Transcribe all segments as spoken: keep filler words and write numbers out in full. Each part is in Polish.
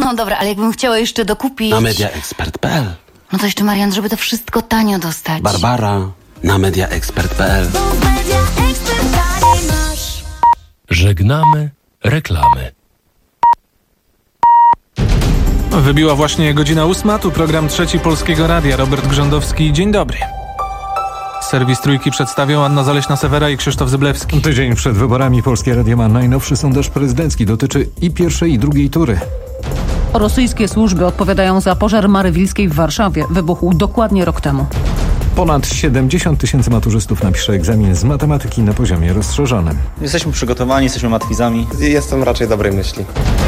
No dobra, ale jakbym chciała jeszcze dokupić... Na mediaexpert kropka p l. No to jeszcze, Marian, żeby to wszystko tanio dostać. Barbara na mediaexpert kropka p l. Żegnamy reklamy. Wybiła właśnie godzina ósma, tu program Trzeci Polskiego Radia. Robert Grzędowski, dzień dobry. Serwis Trójki przedstawią Anna Zaleśna-Sewera i Krzysztof Zyblewski. Tydzień przed wyborami Polskie Radio ma najnowszy sondaż prezydencki. Dotyczy i pierwszej, i drugiej tury. Rosyjskie służby odpowiadają za pożar Marywilskiej w Warszawie. Wybuchł dokładnie rok temu. Ponad siedemdziesiąt tysięcy maturzystów napisze egzamin z matematyki na poziomie rozszerzonym. Jesteśmy przygotowani, jesteśmy matwizami. Jestem raczej dobrej myśli.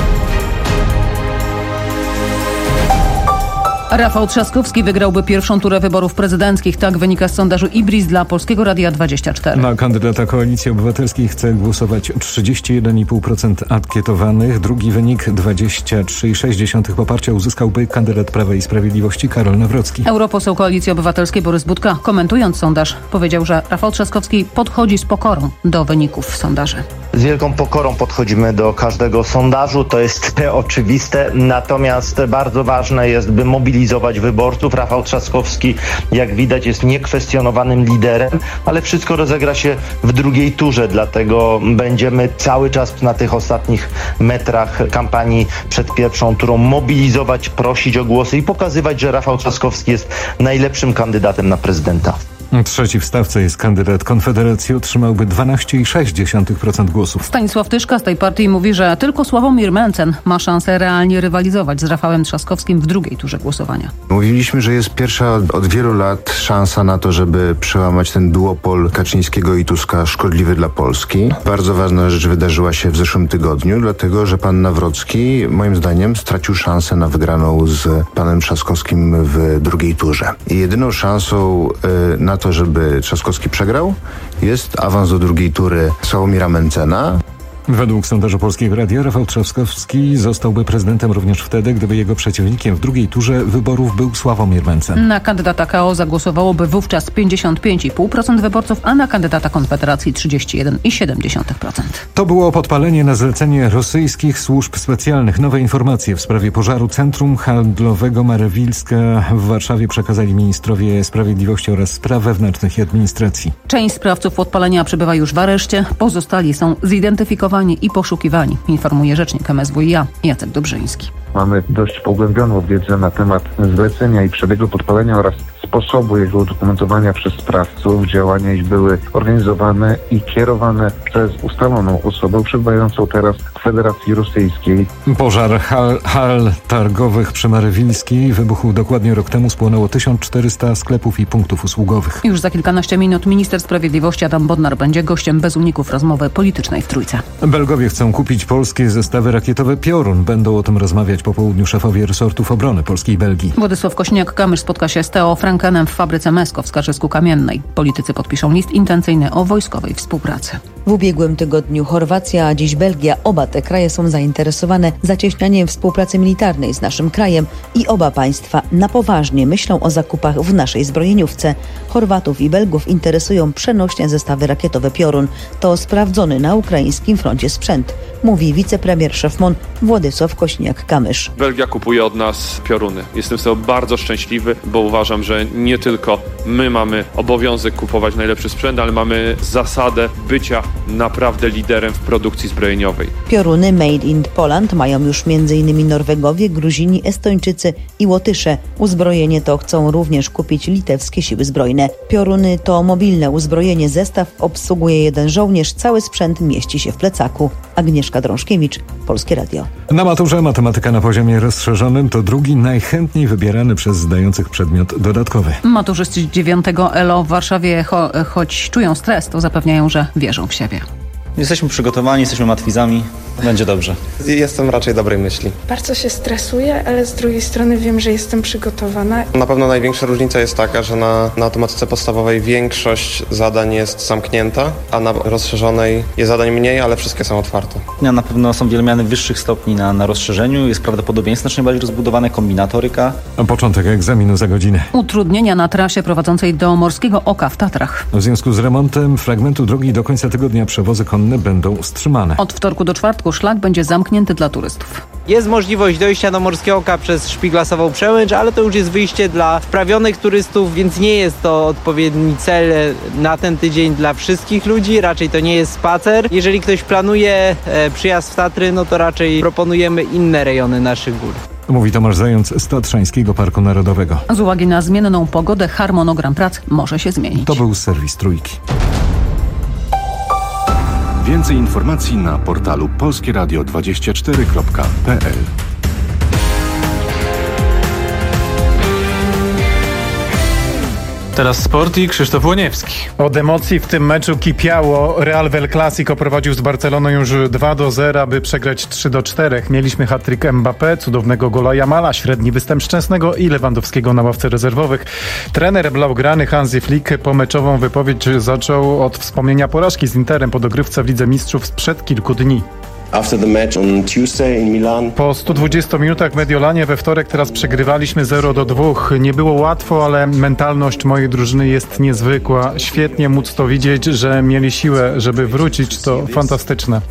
Rafał Trzaskowski wygrałby pierwszą turę wyborów prezydenckich. Tak wynika z sondażu Ibris dla Polskiego Radia dwadzieścia cztery. Na kandydata Koalicji Obywatelskiej chce głosować trzydzieści jeden i pół procent ankietowanych. Drugi wynik dwadzieścia trzy i sześć dziesiątych poparcia uzyskałby kandydat Prawa i Sprawiedliwości Karol Nawrocki. Europoseł Koalicji Obywatelskiej Borys Budka, komentując sondaż, powiedział, że Rafał Trzaskowski podchodzi z pokorą do wyników sondaży. Z wielką pokorą podchodzimy do każdego sondażu, to jest oczywiste, natomiast bardzo ważne jest, by mobilizować wyborców. Rafał Trzaskowski, jak widać, jest niekwestionowanym liderem, ale wszystko rozegra się w drugiej turze, dlatego będziemy cały czas na tych ostatnich metrach kampanii przed pierwszą turą mobilizować, prosić o głosy i pokazywać, że Rafał Trzaskowski jest najlepszym kandydatem na prezydenta. Trzeci w stawce jest kandydat Konfederacji, otrzymałby dwanaście i sześć dziesiątych procent głosów. Stanisław Tyszka z tej partii mówi, że tylko Sławomir Mencen ma szansę realnie rywalizować z Rafałem Trzaskowskim w drugiej turze głosowania. Mówiliśmy, że jest pierwsza od wielu lat szansa na to, żeby przełamać ten duopol Kaczyńskiego i Tuska szkodliwy dla Polski. Bardzo ważna rzecz wydarzyła się w zeszłym tygodniu, dlatego że pan Nawrocki, moim zdaniem, stracił szansę na wygraną z panem Trzaskowskim w drugiej turze. I jedyną szansą y, na to, żeby Trzaskowski przegrał, jest awans do drugiej tury Sławomira Mencena. Według sondażu Polskiego Radia Rafał Trzaskowski zostałby prezydentem również wtedy, gdyby jego przeciwnikiem w drugiej turze wyborów był Sławomir Mencen. Na kandydata K O zagłosowałoby wówczas pięćdziesiąt pięć i pół procent wyborców, a na kandydata Konfederacji trzydzieści jeden i siedem dziesiątych procent. To było podpalenie na zlecenie rosyjskich służb specjalnych. Nowe informacje w sprawie pożaru Centrum Handlowego Marywilska w Warszawie przekazali ministrowie sprawiedliwości oraz spraw wewnętrznych i administracji. Część sprawców podpalenia przebywa już w areszcie, pozostali są zidentyfikowani i poszukiwani, informuje rzecznik M S W i A Jacek Dobrzyński. Mamy dość pogłębioną wiedzę na temat zlecenia i przebiegu podpalenia oraz sposobu jego udokumentowania przez sprawców. Działania ich były organizowane i kierowane przez ustaloną osobę przebywającą teraz w Federacji Rosyjskiej. Pożar hal, hal targowych przy Marywilskiej wybuchł dokładnie rok temu. Spłonęło tysiąc czterysta sklepów i punktów usługowych. Już za kilkanaście minut minister sprawiedliwości Adam Bodnar będzie gościem bez uników rozmowy politycznej w Trójce. Belgowie chcą kupić polskie zestawy rakietowe Piorun. Będą o tym rozmawiać po południu szefowie resortów obrony Polskiej i Belgii. Władysław Kośniak-Kamysz spotka się z Theo Frankenem w fabryce Mesko w Skarżysku-Kamiennej. Politycy podpiszą list intencyjny o wojskowej współpracy. W ubiegłym tygodniu Chorwacja, a dziś Belgia. Oba te kraje są zainteresowane zacieśnianiem współpracy militarnej z naszym krajem i oba państwa na poważnie myślą o zakupach w naszej zbrojeniówce. Chorwatów i Belgów interesują przenośne zestawy rakietowe Piorun. To sprawdzony na ukraińskim froncie sprzęt, mówi wicepremier szef M O N Władysław Kośniak-Kamysz. Belgia kupuje od nas Pioruny. Jestem z tego bardzo szczęśliwy, bo uważam, że nie tylko my mamy obowiązek kupować najlepszy sprzęt, ale mamy zasadę bycia naprawdę liderem w produkcji zbrojeniowej. Pioruny Made in Poland mają już między innymi Norwegowie, Gruzini, Estończycy i Łotysze. Uzbrojenie to chcą również kupić litewskie siły zbrojne. Pioruny to mobilne uzbrojenie. Zestaw obsługuje jeden żołnierz. Cały sprzęt mieści się w plecaku. Agnieszka Drążkiewicz, Polskie Radio. Na maturze matematyka na poziomie rozszerzonym to drugi najchętniej wybierany przez zdających przedmiot dodatkowy. Maturzyści dziewiątego E L O w Warszawie, cho- choć czują stres, to zapewniają, że wierzą w siebie. Jesteśmy przygotowani, jesteśmy matwizami. Będzie dobrze. Jestem raczej dobrej myśli. Bardzo się stresuję, ale z drugiej strony wiem, że jestem przygotowana. Na pewno największa różnica jest taka, że na, na automatyce podstawowej większość zadań jest zamknięta, a na rozszerzonej jest zadań mniej, ale wszystkie są otwarte. Na pewno są wiele mian wyższych stopni na, na rozszerzeniu. Jest prawdopodobieństwo znacznie bardziej rozbudowane, kombinatoryka. A początek egzaminu za godzinę. Utrudnienia na trasie prowadzącej do Morskiego Oka w Tatrach. W związku z remontem fragmentu drogi do końca tygodnia przewozy konne będą wstrzymane. Od wtorku do czwartku odcinku szlak będzie zamknięty dla turystów. Jest możliwość dojścia do Morskiego Oka przez Szpiglasową Przełęcz, ale to już jest wyjście dla wprawionych turystów, więc nie jest to odpowiedni cel na ten tydzień dla wszystkich ludzi. Raczej to nie jest spacer. Jeżeli ktoś planuje e, przyjazd w Tatry, no to raczej proponujemy inne rejony naszych gór. Mówi Tomasz Zając z Tatrzańskiego Parku Narodowego. Z uwagi na zmienną pogodę harmonogram prac może się zmienić. To był serwis Trójki. Więcej informacji na portalu polskie radio dwadzieścia cztery kropka p l. Teraz sport i Krzysztof Łoniewski. Od emocji w tym meczu kipiało. Real w El Clasico prowadził z Barceloną już dwa do zera, by przegrać trzy do czterech. Mieliśmy hat-trick Mbappé, cudownego gola Jamala, średni występ Szczęsnego i Lewandowskiego na ławce rezerwowych. Trener blaugrany Hansi Flick pomeczową wypowiedź zaczął od wspomnienia porażki z Interem po dogrywce w Lidze Mistrzów sprzed kilku dni. After the match on Tuesday in Milan. Po stu dwudziestu minutach w Mediolanie we wtorek teraz przegrywaliśmy zero do dwóch. Nie było łatwo, ale mentalność mojej drużyny jest niezwykła. Świetnie móc to widzieć, że mieli siłę, żeby wrócić. To fantastyczne.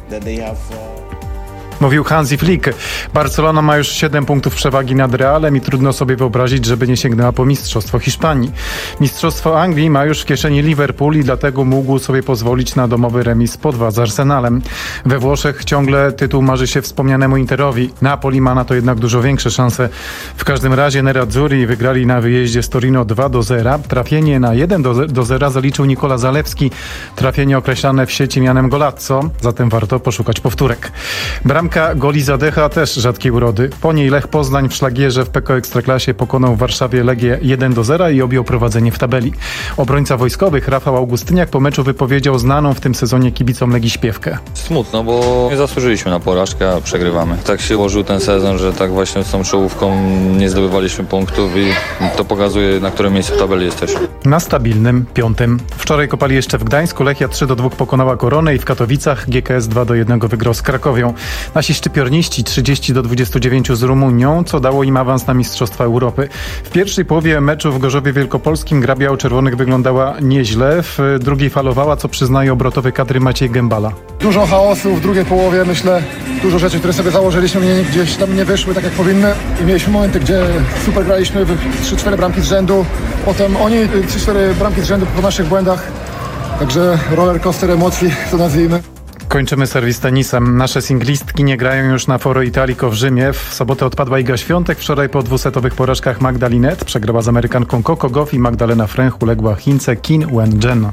Mówił Hansi Flick. Barcelona ma już siedem punktów przewagi nad Realem i trudno sobie wyobrazić, żeby nie sięgnęła po Mistrzostwo Hiszpanii. Mistrzostwo Anglii ma już w kieszeni Liverpool i dlatego mógł sobie pozwolić na domowy remis po dwa z Arsenalem. We Włoszech ciągle tytuł marzy się wspomnianemu Interowi. Napoli ma na to jednak dużo większe szanse. W każdym razie Nerazzurri wygrali na wyjeździe z Torino dwa do zera. Trafienie na jeden do zera zaliczył Nikola Zalewski. Trafienie określane w sieci mianem Golazzo, zatem warto poszukać powtórek. Bram Goli Zadecha też rzadkiej urody. Po niej Lech Poznań w szlagierze w P K O Ekstraklasie pokonał w Warszawie Legię jeden do zera i objął prowadzenie w tabeli. Obrońca wojskowych Rafał Augustyniak po meczu wypowiedział znaną w tym sezonie kibicom Legii śpiewkę. Smutno, bo nie zasłużyliśmy na porażkę, a przegrywamy. Tak się ułożył ten sezon, że tak właśnie z tą czołówką nie zdobywaliśmy punktów i to pokazuje, na którym miejscu w tabeli jesteśmy. Na stabilnym piątym. Wczoraj kopali jeszcze w Gdańsku. Lechia trzy do dwóch pokonała Koronę i w Katowicach G K S dwa do jednego wygrał z Krakowią. Nasi szczypiorniści trzydzieści do dwudziestu dziewięciu z Rumunią, co dało im awans na Mistrzostwa Europy. W pierwszej połowie meczu w Gorzowie Wielkopolskim gra biało-czerwonych wyglądała nieźle, w drugiej falowała, co przyznaje obrotowy kadry Maciej Gębala. Dużo chaosu w drugiej połowie, myślę, dużo rzeczy, które sobie założyliśmy, nie, gdzieś tam nie wyszły tak jak powinny i mieliśmy momenty, gdzie super graliśmy w trzy cztery bramki z rzędu, potem oni trzy cztery bramki z rzędu po naszych błędach, także roller coaster emocji, to nazwijmy. Kończymy serwis tenisem. Nasze singlistki nie grają już na Foro Italico w Rzymie. W sobotę odpadła Iga Świątek. Wczoraj po dwusetowych porażkach Magda Linette przegrała z Amerykanką Coco Gauff i Magdalena Fręch uległa Chince Qin Wen-jen.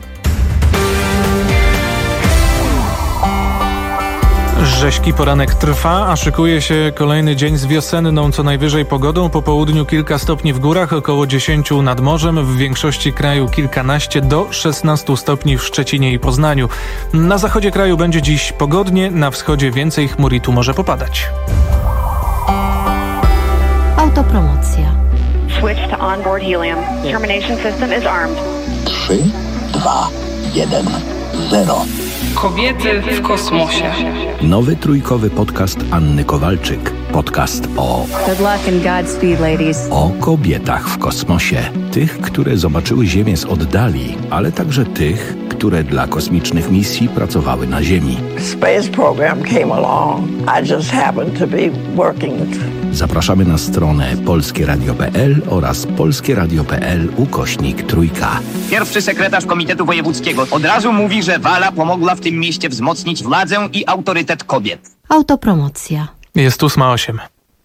Rześki poranek trwa, a szykuje się kolejny dzień z wiosenną co najwyżej pogodą. Po południu kilka stopni w górach, około dziesięciu nad morzem. W większości kraju kilkanaście do szesnastu stopni w Szczecinie i Poznaniu. Na zachodzie kraju będzie dziś pogodnie, na wschodzie więcej chmur i tu może popadać. Autopromocja. Switch to onboard helium. Termination system is armed. trzy, dwa, jeden, zero. Kobiety w kosmosie. Nowy trójkowy podcast Anny Kowalczyk. Podcast o... Good luck and Godspeed, ladies. O kobietach w kosmosie. Tych, które zobaczyły Ziemię z oddali, ale także tych, które dla kosmicznych misji pracowały na Ziemi. Space program came along. I just happened to be working. Zapraszamy na stronę polskie radio kropka p l oraz polskie radio kropka p l ukośnik trójka. Pierwszy sekretarz Komitetu Wojewódzkiego od razu mówi, że Wala pomogła w tym mieście wzmocnić władzę i autorytet kobiet. Autopromocja. Jest ósma osiem.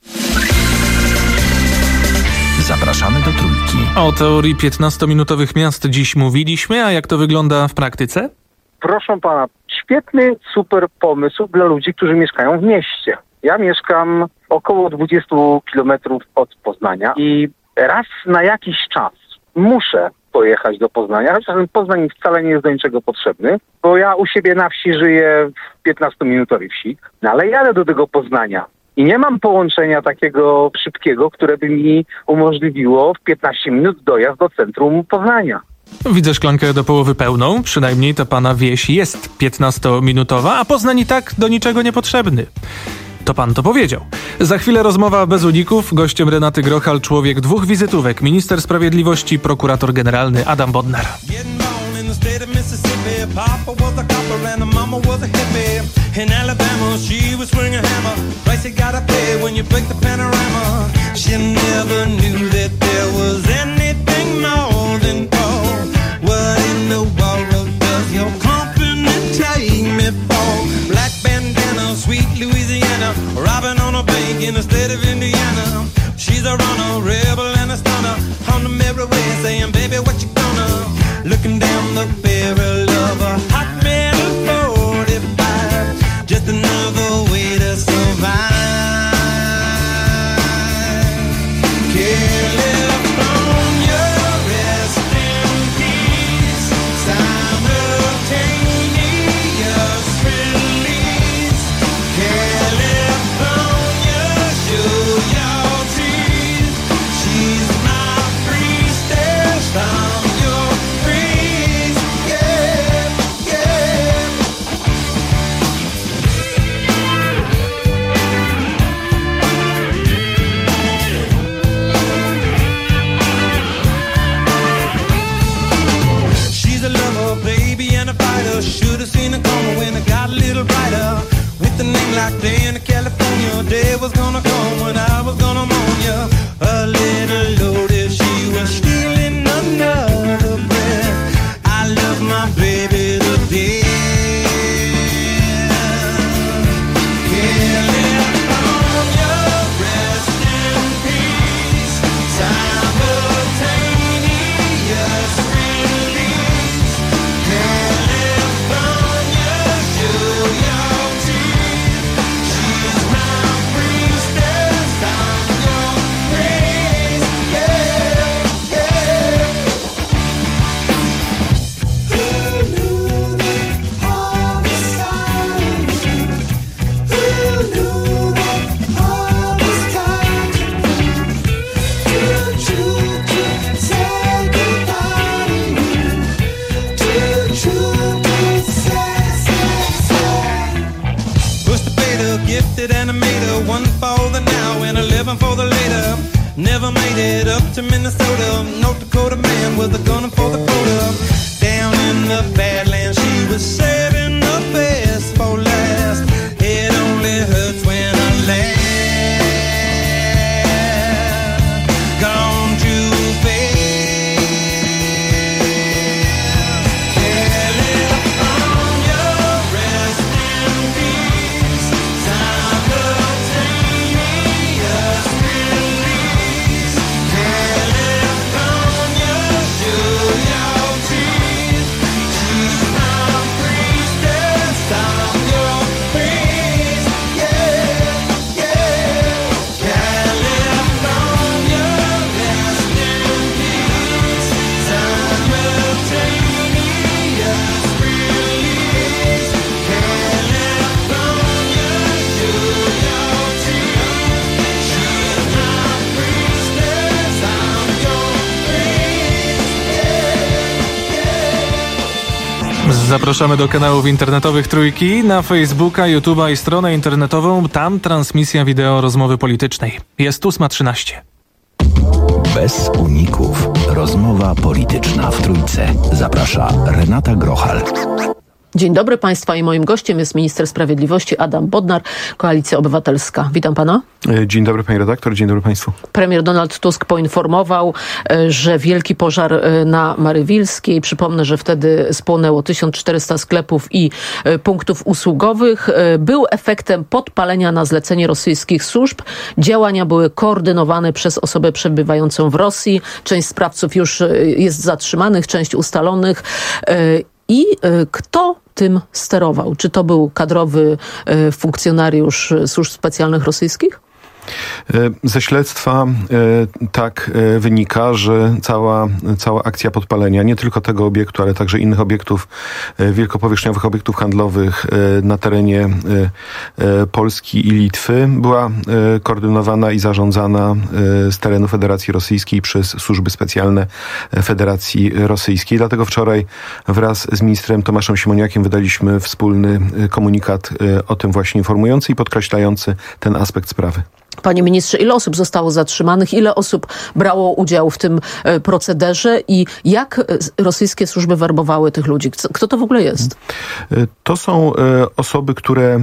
Zapraszamy do Trójki. O teorii piętnastominutowych miast dziś mówiliśmy, a jak to wygląda w praktyce? Proszę pana, świetny, super pomysł dla ludzi, którzy mieszkają w mieście. Ja mieszkam około dwudziestu kilometrów od Poznania i raz na jakiś czas muszę pojechać do Poznania, chociaż ten Poznań wcale nie jest do niczego potrzebny, bo ja u siebie na wsi żyję w piętnastominutowej wsi, no ale jadę do tego Poznania i nie mam połączenia takiego szybkiego, które by mi umożliwiło w piętnaście minut dojazd do centrum Poznania. Widzę szklankę do połowy pełną, przynajmniej ta pana wieś jest piętnastominutowa, a Poznań i tak do niczego niepotrzebny. To pan to powiedział. Za chwilę rozmowa bez uników. Gościem Renaty Grochal, człowiek dwóch wizytówek, minister sprawiedliwości, prokurator generalny Adam Bodnar. state of Mississippi. Papa was a copper and the mama was a hippie. In Alabama, she was swinging a hammer. Price you gotta pay when you break the panorama. She never knew that there was anything more than gold. What in the world does your company take me for? Black bandana, sweet Louisiana, robbing on a bank in the state of Indiana. She's a runner, rebel and a stunner. On the mirror way saying, baby, what you gonna? Looking down the barrel of a hot metal forty-five. Just another way to survive. California, rest in peace. Simultaneous release. California, show your teeth. She's my priestess. I'm your priest. Yeah, yeah. She's a lover, baby, and a fighter. Should've seen it coming when it got a little brighter. With a name like Day in California, day was gonna come when I was gonna mourn ya. A little loaded, she was stealing another breath. I love my baby to death. California, rest in peace. Simultaneous release. California, show your teeth. She's my priestess. I'm your priest. Yeah, yeah. Who knew that all was time? Who knew that all was time? Too true to say goodbye. Too true to say, say, say. Push the beta, gifted animator. One for the now and eleven for the later. Never made it up to Minnesota. North Dakota man was a gunner for the quota. Down in the Badlands, she was saving the best for last. It only hurts when I laugh. Gone too fast. California, rest in peace. Simultaneous release. California, show your teeth. She's my priestess. I'm your priest. Yeah, yeah. California, rest in peace. Simultaneous release. California, show your teeth. She's my priestess. I'm your priest. Yeah, yeah. Zapraszamy do kanałów internetowych Trójki, na Facebooka, YouTube'a i stronę internetową. Tam transmisja wideo rozmowy politycznej. Jest ósma trzynaście. Bez uników. Rozmowa polityczna w Trójce. Zaprasza Renata Grochal. Dzień dobry Państwa i moim gościem jest minister sprawiedliwości Adam Bodnar, Koalicja Obywatelska. Witam Pana. Dzień dobry Pani redaktor, dzień dobry Państwu. Premier Donald Tusk poinformował, że wielki pożar na Marywilskiej, przypomnę, że wtedy spłonęło tysiąc czterysta sklepów i punktów usługowych, był efektem podpalenia na zlecenie rosyjskich służb. Działania były koordynowane przez osobę przebywającą w Rosji. Część sprawców już jest zatrzymanych, część ustalonych. I kto tym sterował? Czy to był kadrowy funkcjonariusz służb specjalnych rosyjskich? Ze śledztwa tak wynika, że cała, cała akcja podpalenia nie tylko tego obiektu, ale także innych obiektów, wielkopowierzchniowych obiektów handlowych na terenie Polski i Litwy była koordynowana i zarządzana z terenu Federacji Rosyjskiej przez służby specjalne Federacji Rosyjskiej. Dlatego wczoraj wraz z ministrem Tomaszem Siemoniakiem wydaliśmy wspólny komunikat o tym właśnie informujący i podkreślający ten aspekt sprawy. Panie ministrze, ile osób zostało zatrzymanych, ile osób brało udział w tym procederze i jak rosyjskie służby werbowały tych ludzi? Kto to w ogóle jest? To są osoby, które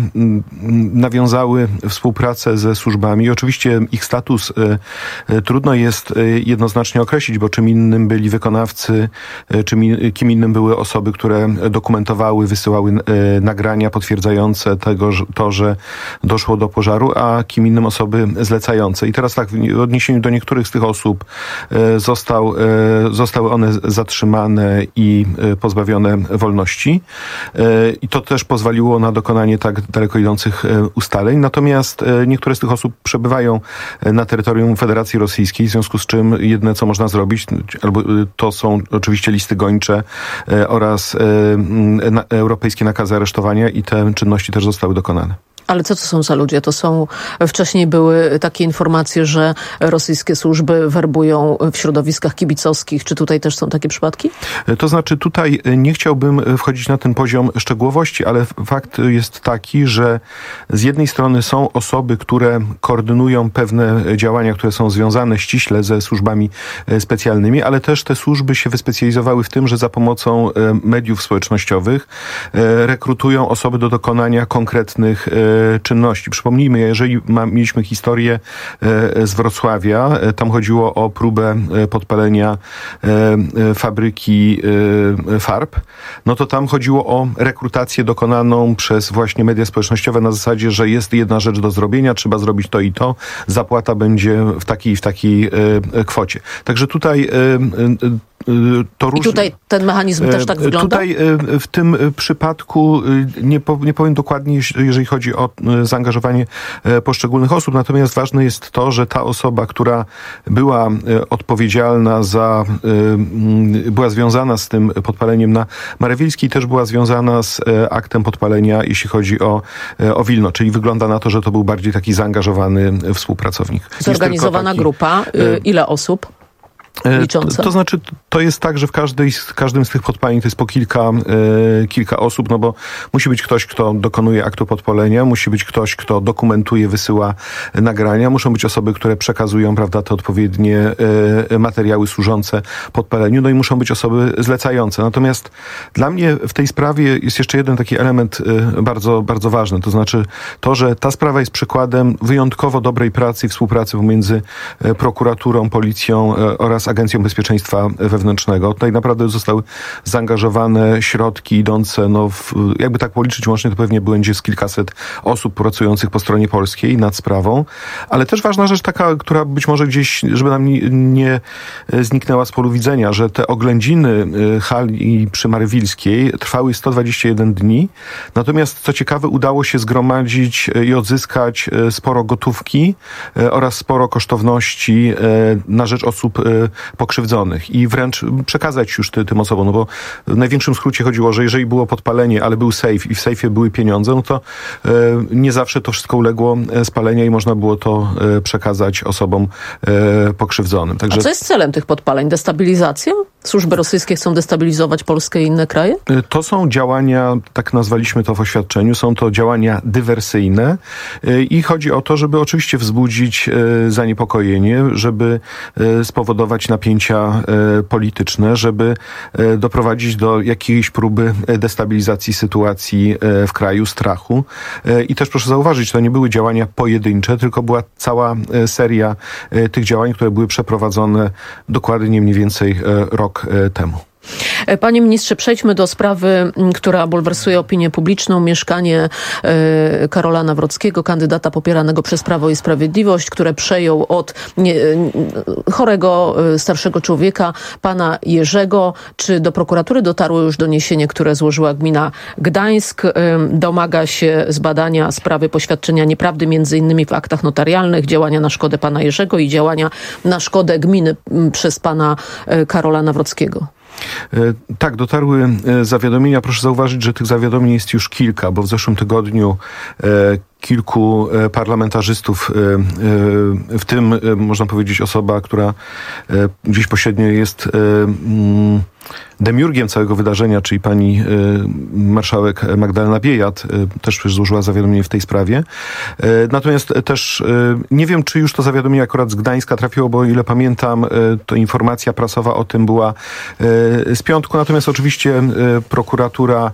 nawiązały współpracę ze służbami. Oczywiście ich status trudno jest jednoznacznie określić, bo czym innym byli wykonawcy, czym, kim innym były osoby, które dokumentowały, wysyłały nagrania potwierdzające tego, że, to, że doszło do pożaru, a kim innym osoby zlecające. I teraz tak, w odniesieniu do niektórych z tych osób e, został, e, zostały one zatrzymane i e, pozbawione wolności. E, I to też pozwoliło na dokonanie tak daleko idących e, ustaleń. Natomiast e, niektóre z tych osób przebywają na terytorium Federacji Rosyjskiej, w związku z czym jedyne, co można zrobić, albo e, to są oczywiście listy gończe e, oraz e, na, europejskie nakazy aresztowania i te czynności też zostały dokonane. Ale co to są za ludzie? To są, wcześniej były takie informacje, że rosyjskie służby werbują w środowiskach kibicowskich. Czy tutaj też są takie przypadki? To znaczy tutaj nie chciałbym wchodzić na ten poziom szczegółowości, ale fakt jest taki, że z jednej strony są osoby, które koordynują pewne działania, które są związane ściśle ze służbami specjalnymi, ale też te służby się wyspecjalizowały w tym, że za pomocą mediów społecznościowych rekrutują osoby do dokonania konkretnych czynności. Przypomnijmy, jeżeli ma, mieliśmy historię e, z Wrocławia, e, tam chodziło o próbę e, podpalenia e, fabryki e, farb, no to tam chodziło o rekrutację dokonaną przez właśnie media społecznościowe na zasadzie, że jest jedna rzecz do zrobienia, trzeba zrobić to i to, zapłata będzie w takiej i w takiej e, kwocie. Także tutaj e, e, To róż... I tutaj ten mechanizm też tak wygląda? Tutaj w tym przypadku nie, po, nie powiem dokładnie, jeżeli chodzi o zaangażowanie poszczególnych osób, natomiast ważne jest to, że ta osoba, która była odpowiedzialna za, była związana z tym podpaleniem na Marewilskiej, też była związana z aktem podpalenia, jeśli chodzi o, o Wilno, czyli wygląda na to, że to był bardziej taki zaangażowany współpracownik. Zorganizowana taki... grupa. Ile osób? Liczące. To znaczy, to jest tak, że w każdej, każdym z tych podpaleń to jest po kilka, e, kilka osób, no bo musi być ktoś, kto dokonuje aktu podpalenia, musi być ktoś, kto dokumentuje, wysyła nagrania, muszą być osoby, które przekazują, prawda, te odpowiednie e, materiały służące podpaleniu, no i muszą być osoby zlecające. Natomiast dla mnie w tej sprawie jest jeszcze jeden taki element e, bardzo, bardzo ważny, to znaczy to, że ta sprawa jest przykładem wyjątkowo dobrej pracy i współpracy pomiędzy e, prokuraturą, policją e, oraz Agencją Bezpieczeństwa Wewnętrznego. Tutaj naprawdę zostały zaangażowane środki idące, no w, jakby tak policzyć łącznie, to pewnie będzie z kilkaset osób pracujących po stronie polskiej nad sprawą. Ale też ważna rzecz taka, która być może gdzieś, żeby nam nie, nie zniknęła z polu widzenia, że te oględziny hali przy Marywilskiej trwały sto dwadzieścia jeden dni. Natomiast co ciekawe, udało się zgromadzić i odzyskać sporo gotówki oraz sporo kosztowności na rzecz osób pokrzywdzonych i wręcz przekazać już ty, tym osobom, no bo w największym skrócie chodziło, że jeżeli było podpalenie, ale był sejf i w sejfie były pieniądze, no to e, nie zawsze to wszystko uległo spaleniu i można było to e, przekazać osobom e, pokrzywdzonym. Także... A co jest celem tych podpaleń? Destabilizacja? Służby rosyjskie chcą destabilizować Polskę i inne kraje? To są działania, tak nazwaliśmy to w oświadczeniu, są to działania dywersyjne i chodzi o to, żeby oczywiście wzbudzić zaniepokojenie, żeby spowodować napięcia polityczne, żeby doprowadzić do jakiejś próby destabilizacji sytuacji w kraju, strachu. I też proszę zauważyć, to nie były działania pojedyncze, tylko była cała seria tych działań, które były przeprowadzone dokładnie mniej więcej rok temu. Panie ministrze, przejdźmy do sprawy, która bulwersuje opinię publiczną. Mieszkanie Karola Nawrockiego, kandydata popieranego przez Prawo i Sprawiedliwość, które przejął od nie, chorego, starszego człowieka, pana Jerzego. Czy do prokuratury dotarło już doniesienie, które złożyła gmina Gdańsk? Domaga się zbadania sprawy poświadczenia nieprawdy, między innymi w aktach notarialnych, działania na szkodę pana Jerzego i działania na szkodę gminy przez pana Karola Nawrockiego. Tak, dotarły zawiadomienia. Proszę zauważyć, że tych zawiadomień jest już kilka, bo w zeszłym tygodniu kilku parlamentarzystów, w tym można powiedzieć osoba, która gdzieś pośrednio jest demiurgiem całego wydarzenia, czyli pani marszałek Magdalena Biejat, też złożyła zawiadomienie w tej sprawie. Natomiast też nie wiem, czy już to zawiadomienie akurat z Gdańska trafiło, bo o ile pamiętam, to informacja prasowa o tym była z piątku. Natomiast oczywiście prokuratura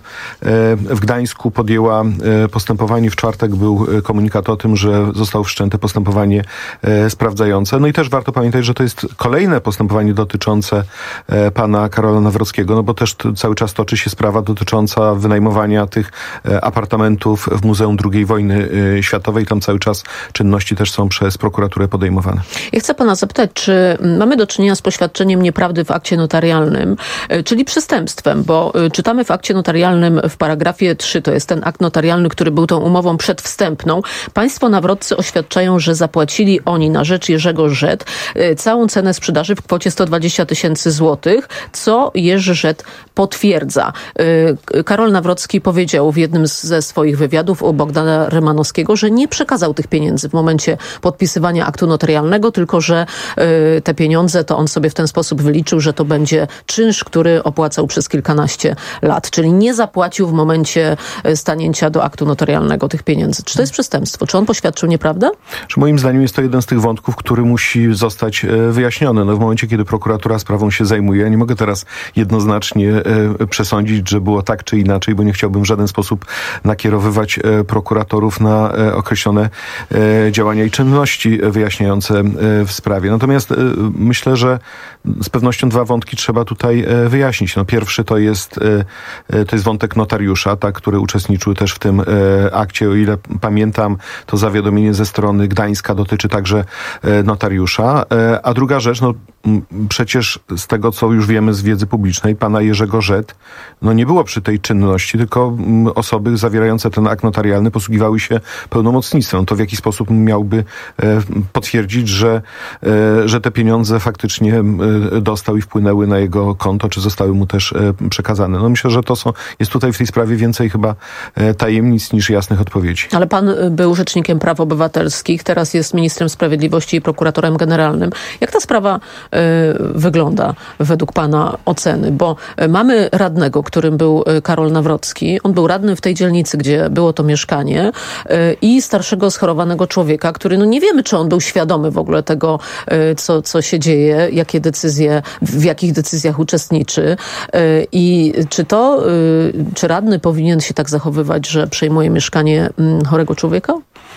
w Gdańsku podjęła postępowanie. W czwartek był komunikat o tym, że zostało wszczęte postępowanie sprawdzające. No i też warto pamiętać, że to jest kolejne postępowanie dotyczące pana Karola Nawrockiego, no bo też cały czas toczy się sprawa dotycząca wynajmowania tych apartamentów w Muzeum drugiej Wojny Światowej. Tam cały czas czynności też są przez prokuraturę podejmowane. Ja chcę pana zapytać, czy mamy do czynienia z poświadczeniem nieprawdy w akcie notarialnym, czyli przestępstwem, bo czytamy w akcie notarialnym w paragrafie trzy, to jest ten akt notarialny, który był tą umową przedwstępną. Państwo nawrotcy oświadczają, że zapłacili oni na rzecz Jerzego Rzet całą cenę sprzedaży w kwocie sto dwadzieścia tysięcy złotych, co Jerzy Rzet potwierdza. Karol Nawrocki powiedział w jednym ze swoich wywiadów u Bogdana Rymanowskiego, że nie przekazał tych pieniędzy w momencie podpisywania aktu notarialnego, tylko że te pieniądze to on sobie w ten sposób wyliczył, że to będzie czynsz, który opłacał przez kilkanaście lat, czyli nie zapłacił w momencie stanięcia do aktu notarialnego tych pieniędzy. Czy to jest przestępstwo? Czy on poświadczył nieprawdę? Czy moim zdaniem jest to jeden z tych wątków, który musi zostać wyjaśniony. No w momencie, kiedy prokuratura sprawą się zajmuje, ja nie mogę teraz jednoznacznie e, przesądzić, że było tak czy inaczej, bo nie chciałbym w żaden sposób nakierowywać e, prokuratorów na e, określone e, działania i czynności wyjaśniające e, w sprawie. Natomiast e, myślę, że z pewnością dwa wątki trzeba tutaj e, wyjaśnić. No pierwszy to jest, e, to jest wątek notariusza, tak, który uczestniczył też w tym e, akcie. O ile pamiętam, to zawiadomienie ze strony Gdańska dotyczy także e, notariusza. E, a druga rzecz, no m, przecież z tego, co już wiemy z wiedzy publicznej, pana Jerzego Rzet, no nie było przy tej czynności, tylko m, osoby zawierające ten akt notarialny posługiwały się pełnomocnictwem. To w jaki sposób miałby e, potwierdzić, że, e, że te pieniądze faktycznie e, dostał i wpłynęły na jego konto, czy zostały mu też e, przekazane. No myślę, że to są, jest tutaj w tej sprawie więcej chyba e, tajemnic niż jasnych odpowiedzi. Ale pan był rzecznikiem praw obywatelskich, teraz jest ministrem sprawiedliwości i prokuratorem generalnym. Jak ta sprawa y, wygląda według pana oceny? Bo mamy radnego, którym był Karol Nawrocki. On był radnym w tej dzielnicy, gdzie było to mieszkanie y, i starszego schorowanego człowieka, który no nie wiemy, czy on był świadomy w ogóle tego, y, co, co się dzieje, jakie decyzje, w jakich decyzjach uczestniczy y, i czy to, y, czy radny powinien się tak zachowywać, że przejmuje mieszkanie y, chorego człowieka?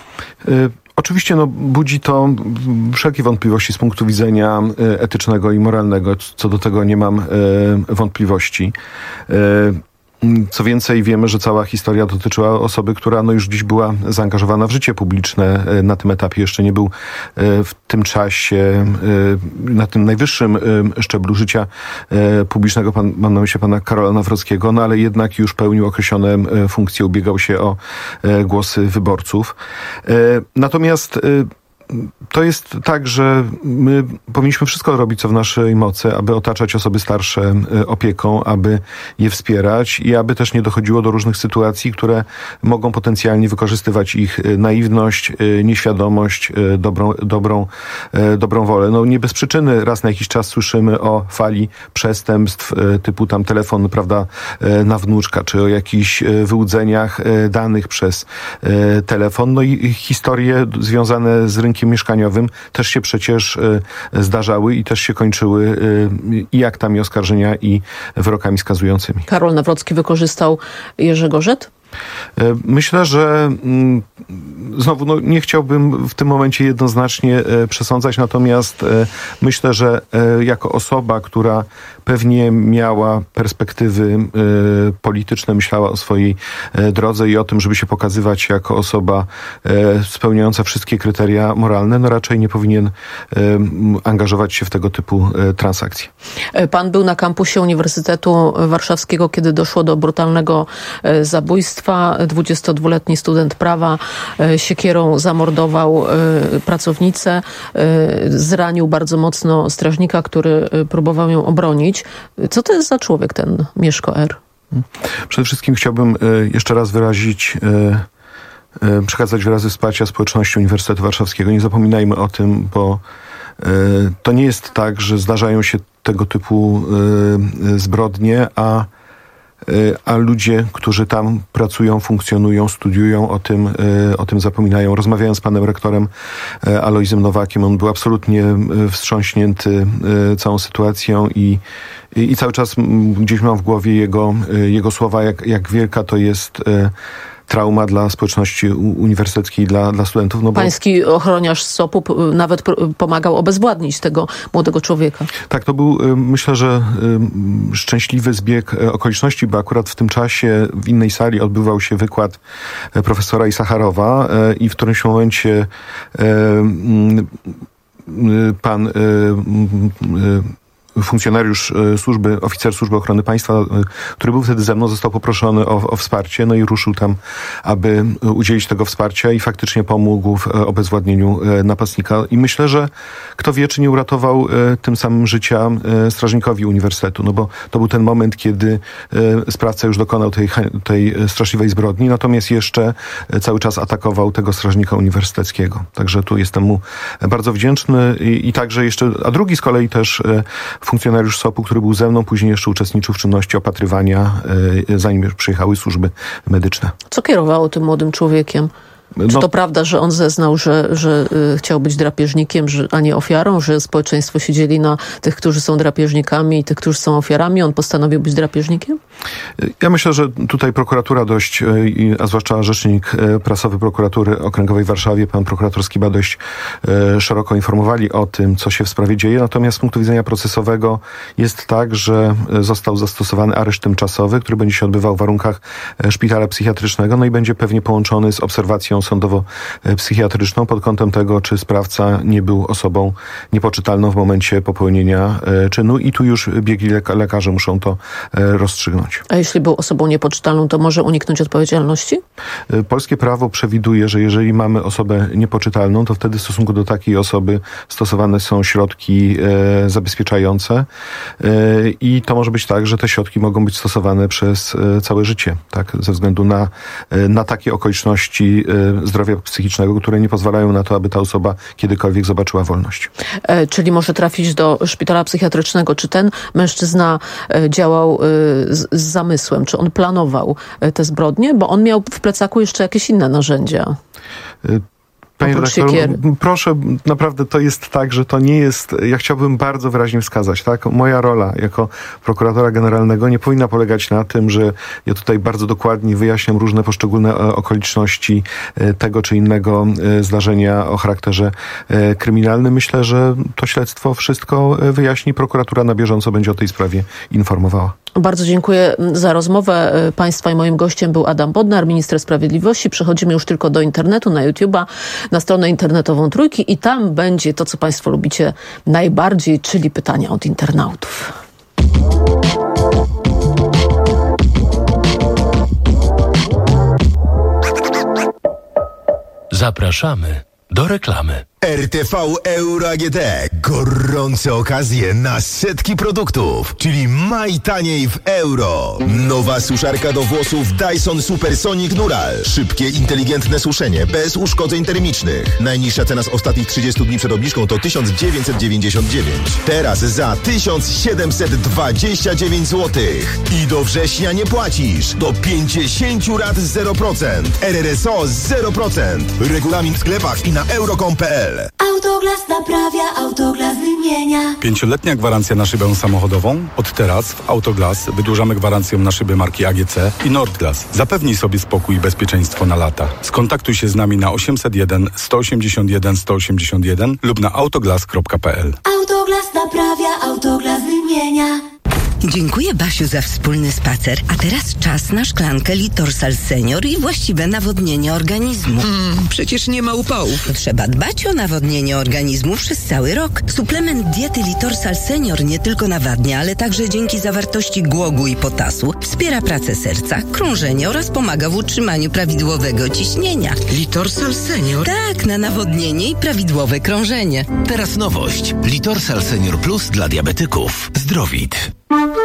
Y- Oczywiście no, budzi to wszelkie wątpliwości z punktu widzenia etycznego i moralnego. Co do tego nie mam e, wątpliwości. E, Co więcej, wiemy, że cała historia dotyczyła osoby, która no już dziś była zaangażowana w życie publiczne. Na tym etapie jeszcze nie był w tym czasie, na tym najwyższym szczeblu życia publicznego, pan, mam na myśli pana Karola Nawrockiego, no ale jednak już pełnił określone funkcje, ubiegał się o głosy wyborców. Natomiast to jest tak, że my powinniśmy wszystko robić, co w naszej mocy, aby otaczać osoby starsze opieką, aby je wspierać i aby też nie dochodziło do różnych sytuacji, które mogą potencjalnie wykorzystywać ich naiwność, nieświadomość, dobrą, dobrą, dobrą wolę. No nie bez przyczyny raz na jakiś czas słyszymy o fali przestępstw typu tam telefon, prawda, na wnuczka, czy o jakichś wyłudzeniach danych przez telefon. No i historie związane z rynkiem mieszkaniowym też się przecież zdarzały i też się kończyły i aktami oskarżenia, i wyrokami skazującymi. Karol Nawrocki wykorzystał Jerzego Rzet? Myślę, że znowu no, nie chciałbym w tym momencie jednoznacznie przesądzać, natomiast myślę, że jako osoba, która pewnie miała perspektywy polityczne, myślała o swojej drodze i o tym, żeby się pokazywać jako osoba spełniająca wszystkie kryteria moralne, no raczej nie powinien angażować się w tego typu transakcje. Pan był na kampusie Uniwersytetu Warszawskiego, kiedy doszło do brutalnego zabójstwa. dwudziestodwuletni student prawa siekierą zamordował pracownicę, zranił bardzo mocno strażnika, który próbował ją obronić. Co to jest za człowiek, ten Mieszko R? Przede wszystkim chciałbym jeszcze raz wyrazić przekazać wyrazy wsparcia społeczności Uniwersytetu Warszawskiego. Nie zapominajmy o tym, bo to nie jest tak, że zdarzają się tego typu zbrodnie, a a ludzie, którzy tam pracują, funkcjonują, studiują, o tym, o tym zapominają. Rozmawiając z panem rektorem Alojzem Nowakiem, on był absolutnie wstrząśnięty całą sytuacją i, i cały czas gdzieś mam w głowie jego, jego słowa, jak, jak wielka to jest trauma dla społeczności uniwersyteckiej, dla, dla studentów. No bo... Pański ochroniarz z SOP-u nawet pomagał obezwładnić tego młodego człowieka. Tak, to był, myślę, że szczęśliwy zbieg okoliczności, bo akurat w tym czasie w innej sali odbywał się wykład profesora Isacharowa i w którymś momencie pan funkcjonariusz służby, oficer służby ochrony państwa, który był wtedy ze mną, został poproszony o, o wsparcie, no i ruszył tam, aby udzielić tego wsparcia i faktycznie pomógł w obezwładnieniu napastnika. I myślę, że kto wie, czy nie uratował tym samym życia strażnikowi uniwersytetu, no bo to był ten moment, kiedy sprawca już dokonał tej, tej straszliwej zbrodni, natomiast jeszcze cały czas atakował tego strażnika uniwersyteckiego. Także tu jestem mu bardzo wdzięczny i, i także jeszcze, a drugi z kolei też funkcjonariusz SOP-u, który był ze mną, później jeszcze uczestniczył w czynności opatrywania, zanim już przyjechały służby medyczne. Co kierowało tym młodym człowiekiem? Czy No, to prawda, że on zeznał, że, że y, chciał być drapieżnikiem, że, a nie ofiarą, że społeczeństwo się dzieli na tych, którzy są drapieżnikami i tych, którzy są ofiarami? On postanowił być drapieżnikiem? Ja myślę, że tutaj prokuratura dość, a zwłaszcza rzecznik prasowy prokuratury okręgowej w Warszawie, pan prokurator Skiba, dość szeroko informowali o tym, co się w sprawie dzieje. Natomiast z punktu widzenia procesowego jest tak, że został zastosowany areszt tymczasowy, który będzie się odbywał w warunkach szpitala psychiatrycznego, no i będzie pewnie połączony z obserwacją sądowo-psychiatryczną pod kątem tego, czy sprawca nie był osobą niepoczytalną w momencie popełnienia czynu i tu już biegli lekarze muszą to rozstrzygnąć. A jeśli był osobą niepoczytalną, to może uniknąć odpowiedzialności? Polskie prawo przewiduje, że jeżeli mamy osobę niepoczytalną, to wtedy w stosunku do takiej osoby stosowane są środki e, zabezpieczające e, i to może być tak, że te środki mogą być stosowane przez e, całe życie, tak, ze względu na, e, na takie okoliczności e, zdrowia psychicznego, które nie pozwalają na to, aby ta osoba kiedykolwiek zobaczyła wolność. E, czyli może trafić do szpitala psychiatrycznego. Czy ten mężczyzna e, działał e, z, z zamysłem? Czy on planował e, te zbrodnie? Bo on miał w plecaku jeszcze jakieś inne narzędzia. E, Panie redaktor, proszę, naprawdę to jest tak, że to nie jest, ja chciałbym bardzo wyraźnie wskazać, tak, moja rola jako prokuratora generalnego nie powinna polegać na tym, że ja tutaj bardzo dokładnie wyjaśniam różne poszczególne okoliczności tego czy innego zdarzenia o charakterze kryminalnym. Myślę, że to śledztwo wszystko wyjaśni, prokuratura na bieżąco będzie o tej sprawie informowała. Bardzo dziękuję za rozmowę państwa i moim gościem był Adam Bodnar, minister sprawiedliwości. Przechodzimy już tylko do internetu, na YouTube'a, na stronę internetową Trójki i tam będzie to, co państwo lubicie najbardziej, czyli pytania od internautów. Zapraszamy do reklamy. R T V Euro A G D. Gorące okazje na setki produktów, czyli maj taniej w euro. Nowa suszarka do włosów Dyson Supersonic Neural. Szybkie, inteligentne suszenie, bez uszkodzeń termicznych. Najniższa cena z ostatnich trzydziestu dni przed obniżką to tysiąc dziewięćset dziewięćdziesiąt dziewięć. Teraz za tysiąc siedemset dwadzieścia dziewięć złotych. I do września nie płacisz. Do pięćdziesiąt rat zero procent. R R S O zero procent. Regulamin w sklepach i na euro kropka com kropka p l. Autoglas naprawia, Autoglas wymienia. Pięcioletnia gwarancja na szybę samochodową? Od teraz w Autoglas wydłużamy gwarancję na szyby marki A G C i Nordglas. Zapewnij sobie spokój i bezpieczeństwo na lata. Skontaktuj się z nami na osiemset jeden sto osiemdziesiąt jeden sto osiemdziesiąt jeden lub na autoglas kropka p l. Autoglas naprawia, Autoglas wymienia. Dziękuję, Basiu, za wspólny spacer. A teraz czas na szklankę Litorsal Senior i właściwe nawodnienie organizmu. Mm, przecież nie ma upałów. Trzeba dbać o nawodnienie organizmu przez cały rok. Suplement diety Litorsal Senior nie tylko nawadnia, ale także dzięki zawartości głogu i potasu wspiera pracę serca, krążenie oraz pomaga w utrzymaniu prawidłowego ciśnienia. Litorsal Senior? Tak, na nawodnienie i prawidłowe krążenie. Teraz nowość. Litorsal Senior Plus dla diabetyków. Zdrowit.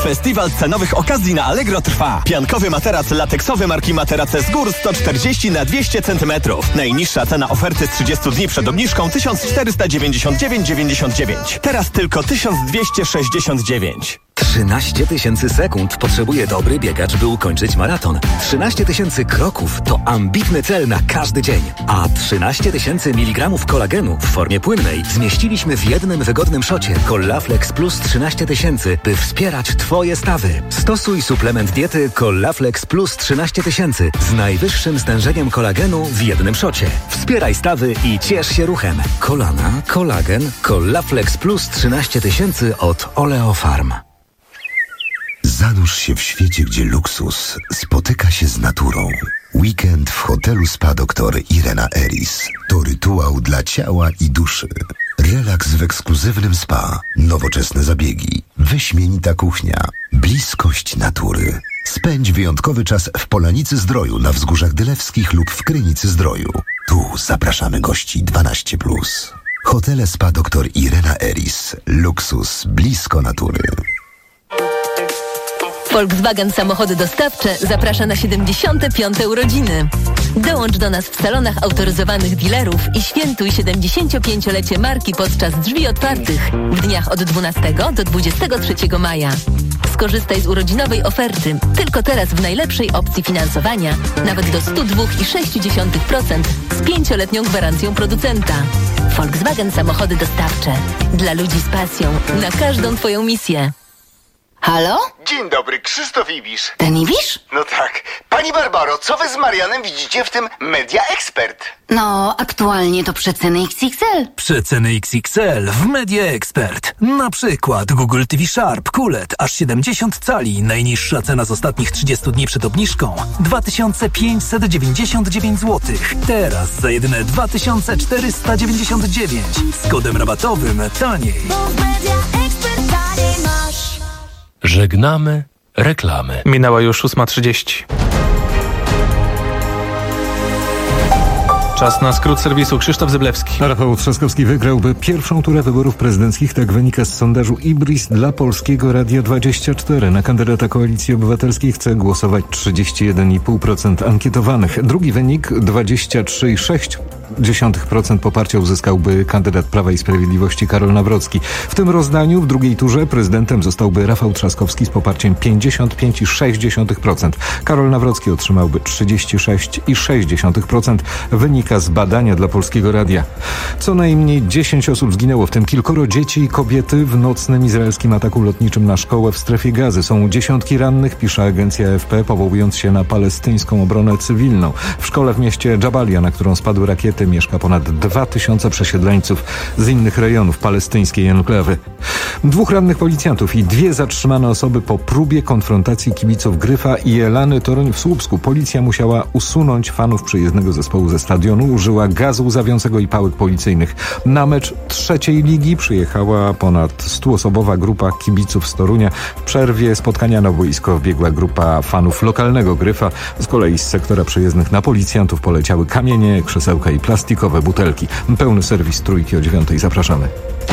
Festiwal cenowych okazji na Allegro trwa. Piankowy materac lateksowy marki Materace z gór sto czterdzieści na dwieście centymetrów. Najniższa cena oferty z trzydziestu dni przed obniżką tysiąc czterysta dziewięćdziesiąt dziewięć dziewięćdziesiąt dziewięć. Teraz tylko tysiąc dwieście sześćdziesiąt dziewięć. trzynaście tysięcy sekund potrzebuje dobry biegacz, by ukończyć maraton. trzynaście tysięcy kroków to ambitny cel na każdy dzień. A trzynaście tysięcy miligramów kolagenu w formie płynnej zmieściliśmy w jednym wygodnym szocie Collaflex Plus trzynaście tysięcy, by wspierać Twoje stawy. Stosuj suplement diety Collaflex Plus trzynaście tysięcy z najwyższym stężeniem kolagenu w jednym szocie. Wspieraj stawy i ciesz się ruchem. Kolana, kolagen, Collaflex Plus trzynaście tysięcy od Oleofarm. Zanurz się w świecie, gdzie luksus spotyka się z naturą. Weekend w hotelu Spa doktor Irena Eris to rytuał dla ciała i duszy. Relaks w ekskluzywnym spa, nowoczesne zabiegi, wyśmienita kuchnia, bliskość natury. Spędź wyjątkowy czas w Polanicy Zdroju na Wzgórzach Dylewskich lub w Krynicy Zdroju. Tu zapraszamy gości dwanaście plus. Hotele Spa doktor Irena Eris. Luksus blisko natury. Volkswagen Samochody Dostawcze zaprasza na siedemdziesiąte piąte urodziny. Dołącz do nas w salonach autoryzowanych dealerów i świętuj siedemdziesięciopięciolecie marki podczas drzwi otwartych w dniach od dwunastego do dwudziestego trzeciego maja. Skorzystaj z urodzinowej oferty tylko teraz w najlepszej opcji finansowania, nawet do sto dwa i sześć dziesiątych procent z pięcioletnią gwarancją producenta. Volkswagen Samochody Dostawcze. Dla ludzi z pasją na każdą Twoją misję. Halo? Dzień dobry, Krzysztof Ibisz. Ten Ibisz? No tak. Pani Barbaro, co wy z Marianem widzicie w tym Media Expert? No, aktualnie to przeceny X X L. Przeceny X X L w Media Expert. Na przykład Google T V Sharp Q L E D aż siedemdziesiąt cali. Najniższa cena z ostatnich trzydziestu dni przed obniżką dwa tysiące pięćset dziewięćdziesiąt dziewięć złotych. Teraz za jedyne dwa tysiące czterysta dziewięćdziesiąt dziewięć. Z kodem rabatowym taniej. Żegnamy reklamy. Minęła już ósma trzydzieści. Czas na skrót serwisu. Krzysztof Zyblewski. Rafał Trzaskowski wygrałby pierwszą turę wyborów prezydenckich, tak wynika z sondażu Ibris dla Polskiego Radia dwadzieścia cztery. Na kandydata Koalicji Obywatelskiej chce głosować trzydzieści jeden i pół procent ankietowanych. Drugi wynik dwadzieścia trzy i sześć dziesiątych procent poparcia uzyskałby kandydat Prawa i Sprawiedliwości Karol Nawrocki. W tym rozdaniu w drugiej turze prezydentem zostałby Rafał Trzaskowski z poparciem pięćdziesiąt pięć i sześć dziesiątych procent. Karol Nawrocki otrzymałby trzydzieści sześć i sześć dziesiątych procent. Wynika z badania dla Polskiego Radia. Co najmniej dziesięć osób zginęło, w tym kilkoro dzieci i kobiety w nocnym izraelskim ataku lotniczym na szkołę w strefie Gazy. Są dziesiątki rannych, pisze agencja A F P, powołując się na palestyńską obronę cywilną. W szkole w mieście Jabalia, na którą spadły rakiety, mieszka ponad dwa tysiące przesiedleńców z innych rejonów palestyńskiej enklawy. Dwóch rannych policjantów i dwie zatrzymane osoby po próbie konfrontacji kibiców Gryfa i Elany Toruń w Słupsku. Policja musiała usunąć fanów przyjezdnego zespołu ze stadionu. Użyła gazu łzawiącego i pałek policyjnych. Na mecz trzeciej ligi przyjechała ponad stuosobowa grupa kibiców z Torunia. W przerwie spotkania na boisko wbiegła grupa fanów lokalnego Gryfa. Z kolei z sektora przyjezdnych na policjantów poleciały kamienie, krzesełka i plastikowe butelki. Pełny serwis Trójki o dziewiątej. Zapraszamy.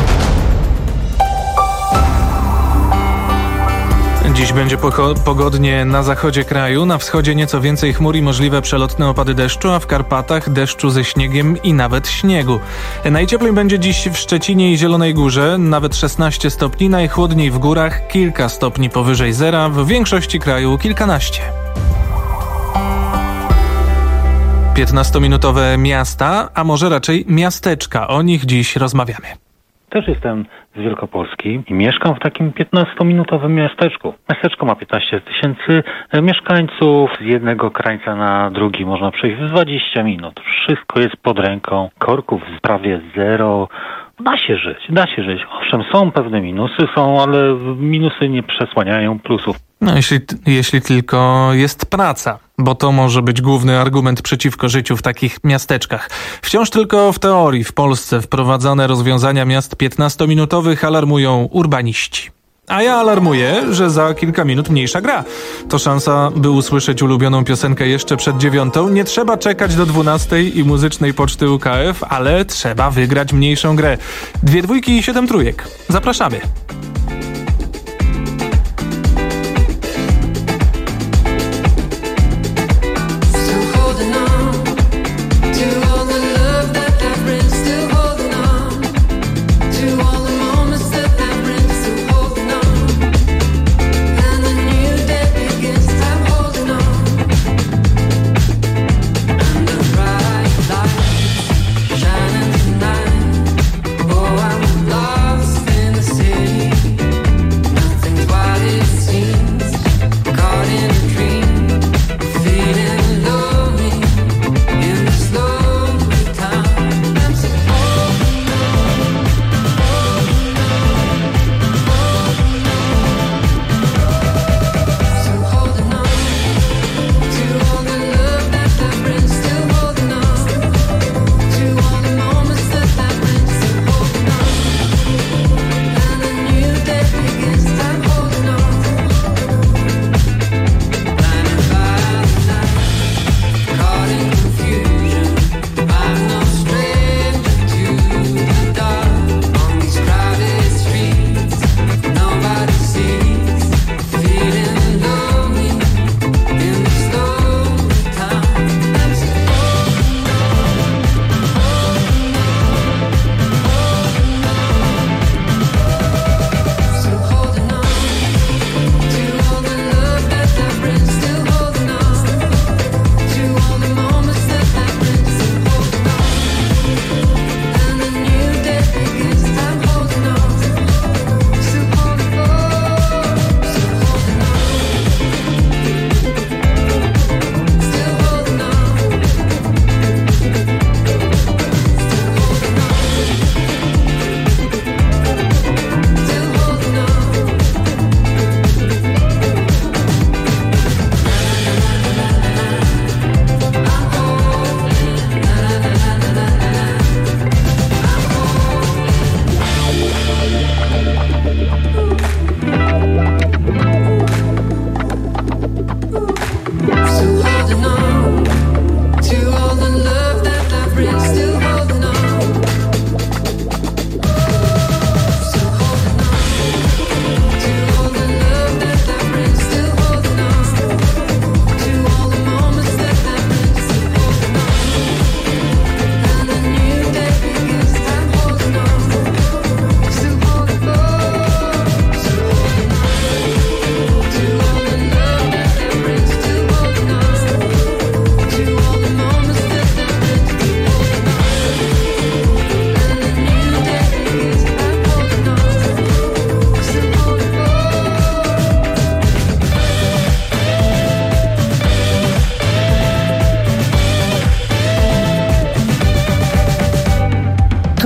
Dziś będzie pogodnie na zachodzie kraju, na wschodzie nieco więcej chmur i możliwe przelotne opady deszczu, a w Karpatach deszczu ze śniegiem i nawet śniegu. Najcieplej będzie dziś w Szczecinie i Zielonej Górze, nawet szesnaście stopni, najchłodniej w górach, kilka stopni powyżej zera, w większości kraju kilkanaście. piętnastominutowe miasta, a może raczej miasteczka, o nich dziś rozmawiamy. Też jestem z Wielkopolski i mieszkam w takim piętnastominutowym miasteczku. Miasteczko ma piętnaście tysięcy mieszkańców. Z jednego krańca na drugi można przejść w dwadzieścia minut. Wszystko jest pod ręką. Korków prawie zero. Da się żyć, da się żyć. Owszem, są pewne minusy, są, ale minusy nie przesłaniają plusów. No jeśli, jeśli tylko jest praca, bo to może być główny argument przeciwko życiu w takich miasteczkach. Wciąż tylko w teorii w Polsce wprowadzane rozwiązania miast piętnastominutowych alarmują urbaniści. A ja alarmuję, że za kilka minut mniejsza gra. To szansa, by usłyszeć ulubioną piosenkę jeszcze przed dziewiątą. Nie trzeba czekać do dwunastej i muzycznej poczty U K F, ale trzeba wygrać mniejszą grę. Dwie dwójki i siedem trójek. Zapraszamy.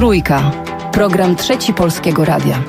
Trójka. Program Trzeci Polskiego Radia.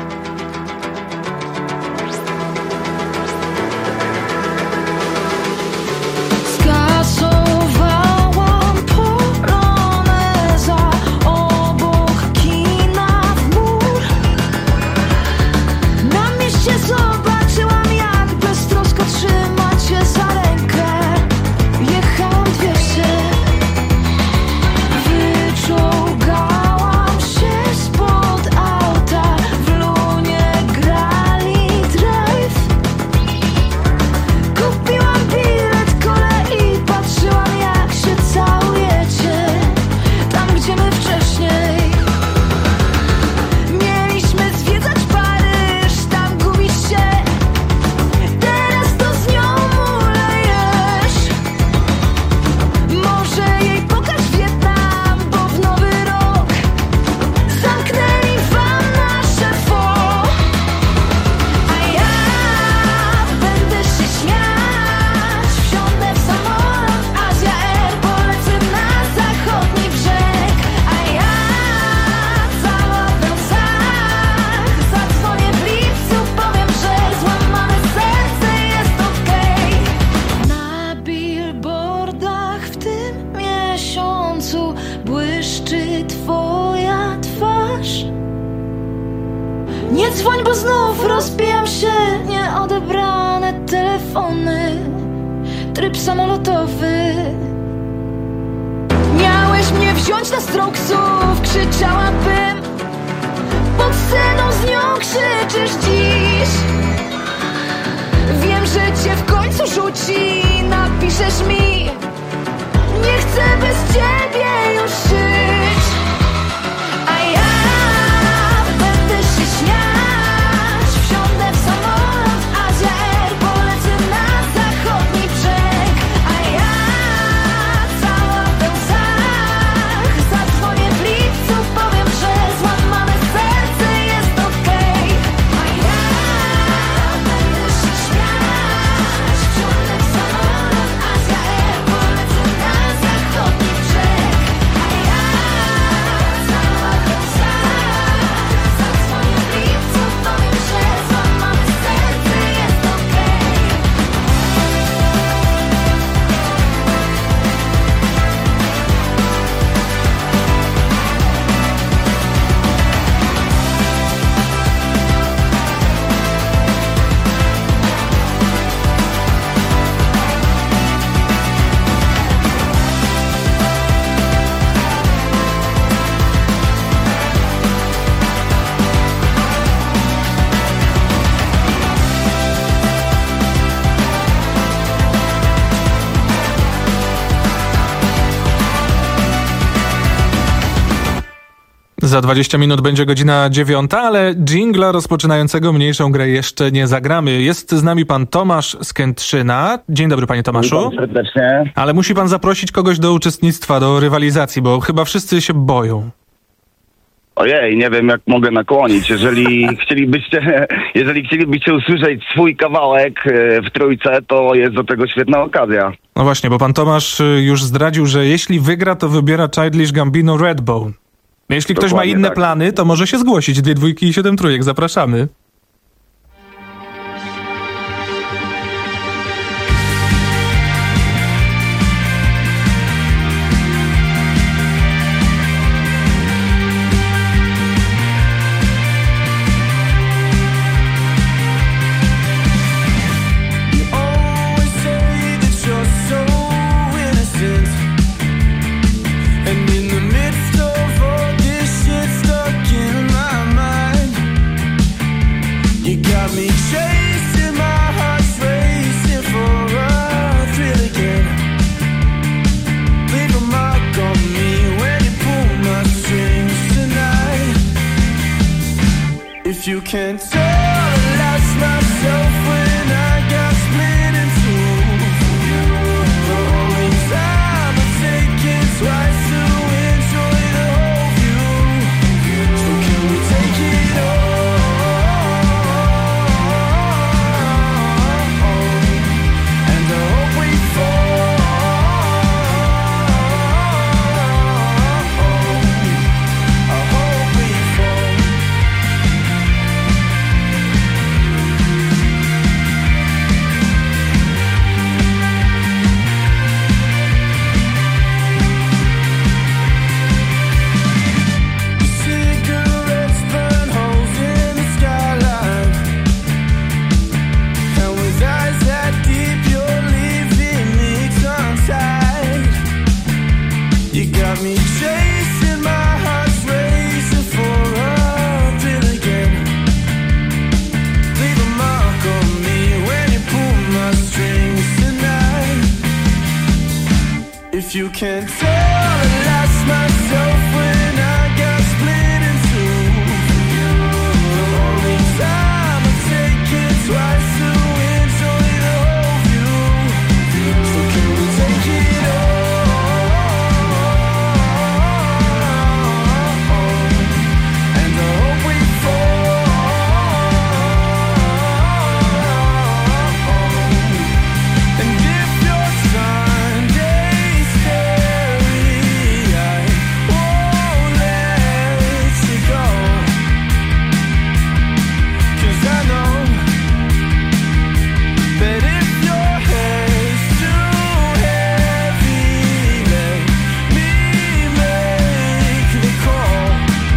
Nie dzwoń, bo znów rozbijam się. Nieodebrane telefony. Tryb samolotowy. Miałeś mnie wziąć na strokesów. Krzyczałabym. Pod sceną z nią krzyczysz dziś. Wiem, że cię w końcu rzuci. Napiszesz mi. Nie chcę bez ciebie już żyć. A ja będę się śmiać. Wsiądę w samolot Azja Air. Polecę na zachodni brzeg. A ja cała w łzach. Zadzwonię w lipcu. Powiem, że złamane serce jest okej. A ja będę się śmiać. Wsiądę w samolot Azja Air. Polecę na zachodni brzeg. A ja cała w łzach. Zadzwonię w lipcu. Powiem, że złamane serce jest okej. Za dwadzieścia minut będzie godzina dziewiąta, ale dżingla rozpoczynającego mniejszą grę jeszcze nie zagramy. Jest z nami pan Tomasz z Kętrzyna. Dzień dobry, panie Tomaszu. Witam serdecznie. Ale musi pan zaprosić kogoś do uczestnictwa, do rywalizacji, bo chyba wszyscy się boją. Ojej, nie wiem jak mogę nakłonić. Jeżeli chcielibyście, jeżeli chcielibyście usłyszeć swój kawałek e, w trójce, to jest do tego świetna okazja. No właśnie, bo pan Tomasz y, już zdradził, że jeśli wygra, to wybiera Childish Gambino Redbone. Jeśli ktoś Dokładnie ma inne tak. plany, to może się zgłosić. Dwie dwójki i siedem trójek. Zapraszamy. You can tell I lost myself when I got split in two. The only time I take is twice to enjoy the whole view. So can we take it all? And I hope we fall. I hope If you can't tell, I lost myself when I got split in two. The only time I take it twice to enjoy the whole view. So can we take it all? And I hope we fall. And if your Sunday's scary, I won't let you go. 'Cause I know that if your head's too heavy, let me make the call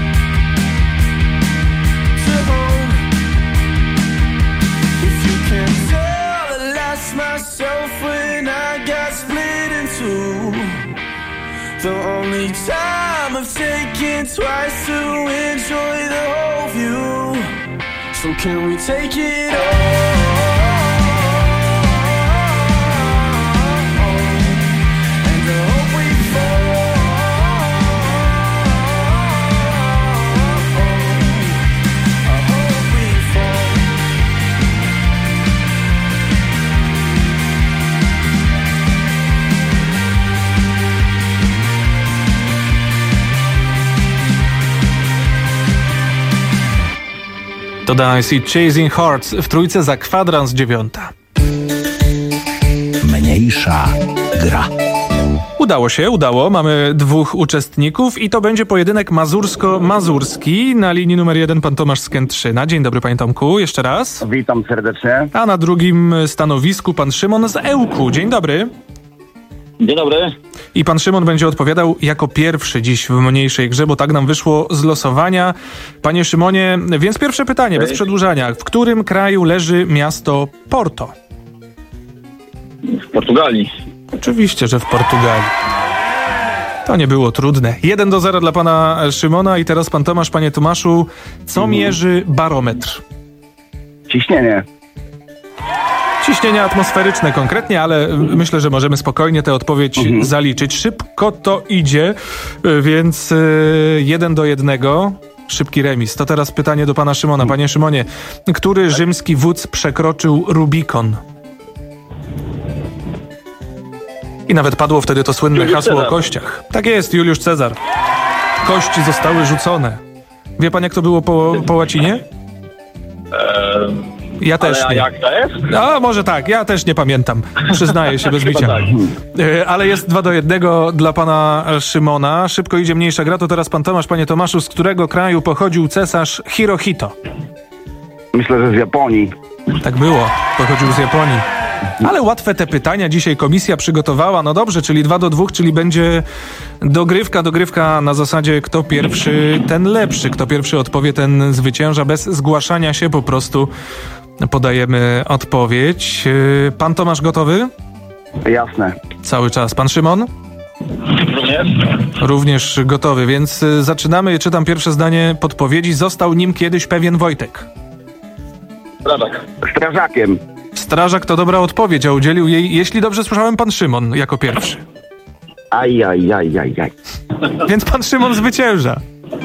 to home. If you can't tell, I lost myself when I got split in two. The only time I've taken twice to enjoy the whole view. So can we take it all? And I hope we fall. I hope we fall. To Dice i Chasing Hearts w trójce za kwadrans dziewiąta. Mniejsza gra. Udało się, udało. Mamy dwóch uczestników i to będzie pojedynek mazursko-mazurski. Na linii numer jeden pan Tomasz z Kętrzyna. Dzień dobry, panie Tomku, jeszcze raz. Witam serdecznie. A na drugim stanowisku pan Szymon z Ełku. Dzień dobry. Dzień dobry. I pan Szymon będzie odpowiadał jako pierwszy dziś w mniejszej grze, bo tak nam wyszło z losowania. Panie Szymonie, więc pierwsze pytanie, okay. Bez przedłużania. W którym kraju leży miasto Porto? W Portugalii. Oczywiście, że w Portugalii. To nie było trudne. jeden do zera dla pana Szymona i teraz pan Tomasz. Panie Tomaszu, co mhm. mierzy barometr? Ciśnienie. Ciśnienie atmosferyczne konkretnie, ale myślę, że możemy spokojnie tę odpowiedź mhm. zaliczyć. Szybko to idzie, więc jeden do jednego. Szybki remis. To teraz pytanie do pana Szymona. Panie Szymonie, który rzymski wódz przekroczył Rubikon? I nawet padło wtedy to słynne Juliusz hasło Cezar. o kościach. Tak jest, Juliusz Cezar. Kości zostały rzucone. Wie pan, jak to było po, po łacinie? Eee... Ja też ale nie. jak to jest? A może tak, ja też nie pamiętam. Przyznaję się bez bicia. Tak. Ale jest dwa do jednego dla pana Szymona. Szybko idzie mniejsza gra. To teraz pan Tomasz. Panie Tomaszu, z którego kraju pochodził cesarz Hirohito? Myślę, że z Japonii. Tak było. Pochodził z Japonii. Ale łatwe te pytania dzisiaj komisja przygotowała. No dobrze, czyli dwa do dwóch, czyli będzie dogrywka, dogrywka na zasadzie kto pierwszy, ten lepszy. Kto pierwszy odpowie, ten zwycięża. Bez zgłaszania się po prostu podajemy odpowiedź. Pan Tomasz gotowy? Jasne. Cały czas. Pan Szymon? Również. Również gotowy, więc zaczynamy. Czytam pierwsze zdanie podpowiedzi. Został nim kiedyś pewien Wojtek. Strażak. Strażakiem. Strażak to dobra odpowiedź, a udzielił jej, jeśli dobrze słyszałem, pan Szymon jako pierwszy. Aj, aj, aj, aj, aj. Więc pan Szymon zwycięża.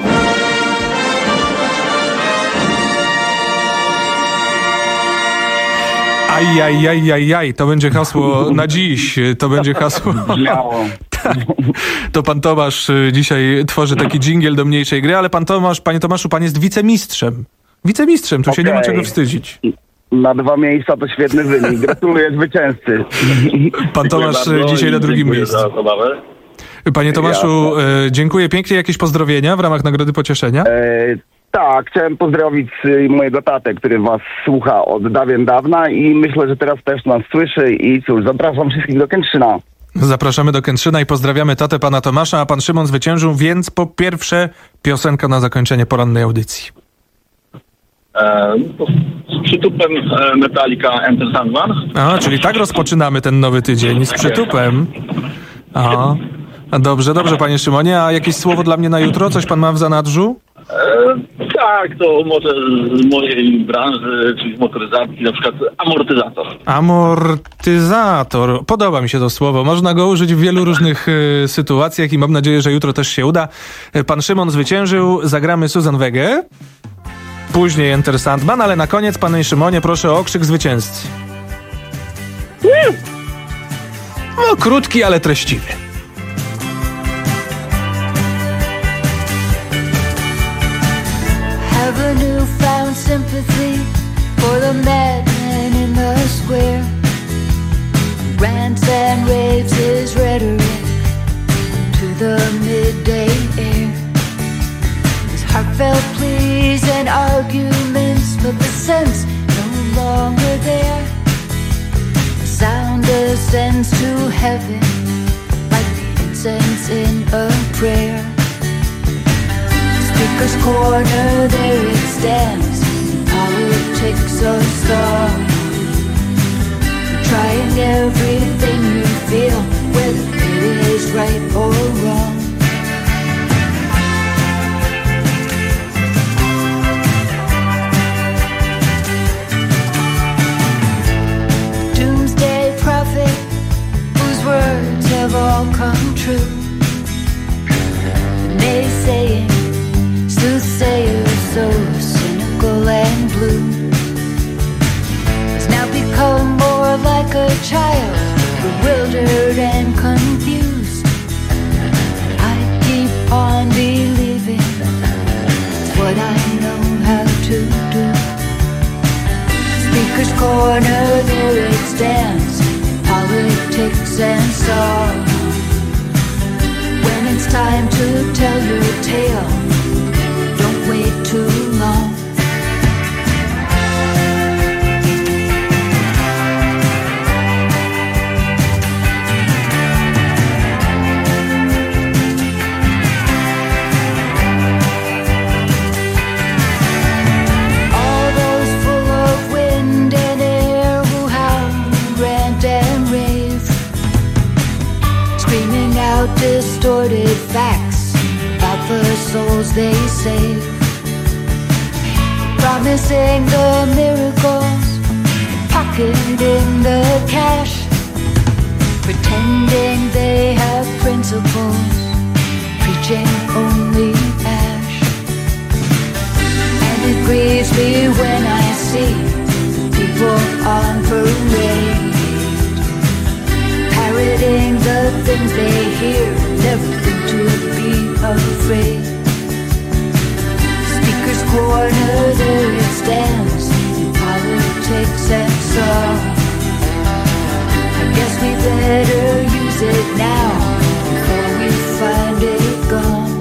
Aj, aj, aj, aj, aj. To będzie hasło na dziś. To będzie hasło... Tak. To pan Tomasz dzisiaj tworzy taki dżingiel do mniejszej gry, ale pan Tomasz, panie Tomaszu, pan jest wicemistrzem. Wicemistrzem, tu okay. się nie ma czego wstydzić. Na dwa miejsca to świetny wynik. Gratuluję zwycięzcy. Pan Tomasz dzisiaj na drugim miejscu. Panie Tomaszu, e, dziękuję pięknie. Jakieś pozdrowienia w ramach Nagrody Pocieszenia? E, tak, chciałem pozdrowić mojego tatę, który was słucha od dawien dawna i myślę, że teraz też nas słyszy i cóż, zapraszam wszystkich do Kętrzyna. Zapraszamy do Kętrzyna i pozdrawiamy tatę pana Tomasza, a pan Szymon zwyciężył, więc po pierwsze piosenka na zakończenie porannej audycji. E, z przytupem Metallica Enter Sandman. A, czyli tak rozpoczynamy ten nowy tydzień, z przytupem. A, dobrze, dobrze, panie Szymonie, a jakieś słowo dla mnie na jutro? Coś pan ma w zanadrzu? E, Tak, to może z mojej branży, czyli z motoryzacji, na przykład amortyzator. Amortyzator. Podoba mi się to słowo. Można go użyć w wielu różnych y, sytuacjach i mam nadzieję, że jutro też się uda. Pan Szymon zwyciężył. Zagramy Suzanne Wege. Później Enter Sandman, ale na koniec, panie Szymonie, proszę o okrzyk zwycięzcy. No, krótki, ale treściwy. Have a newfound sympathy for the madman in the square. Rants and raves his rhetoric to the midday air. His heartfelt pleas and arguments, but the sense no longer there. The sound ascends to heaven like the incense in a prayer. Speaker's corner, there it stands. Politics a star. Trying everything you feel, whether it is right or wrong. Doomsday prophet, whose words have all come true. Naysaying soothsayer, so cynical and blue, has now become more like a child, bewildered and confused. I keep on believing it's what I know how to do. Speaker's corner, there it stands, politics and song. When it's time to tell your tale, don't wait too long. All those full of wind and air who howl, rant and rave, screaming out distorted facts about the souls they save, promising the miracles, pocketing the cash, pretending they have principles, preaching only ash. And it grieves me when I see people on parade, parroting the things they hear, never think to be afraid. Speaker's corner, there it stands, in politics and song. I guess we better use it now before we find it gone.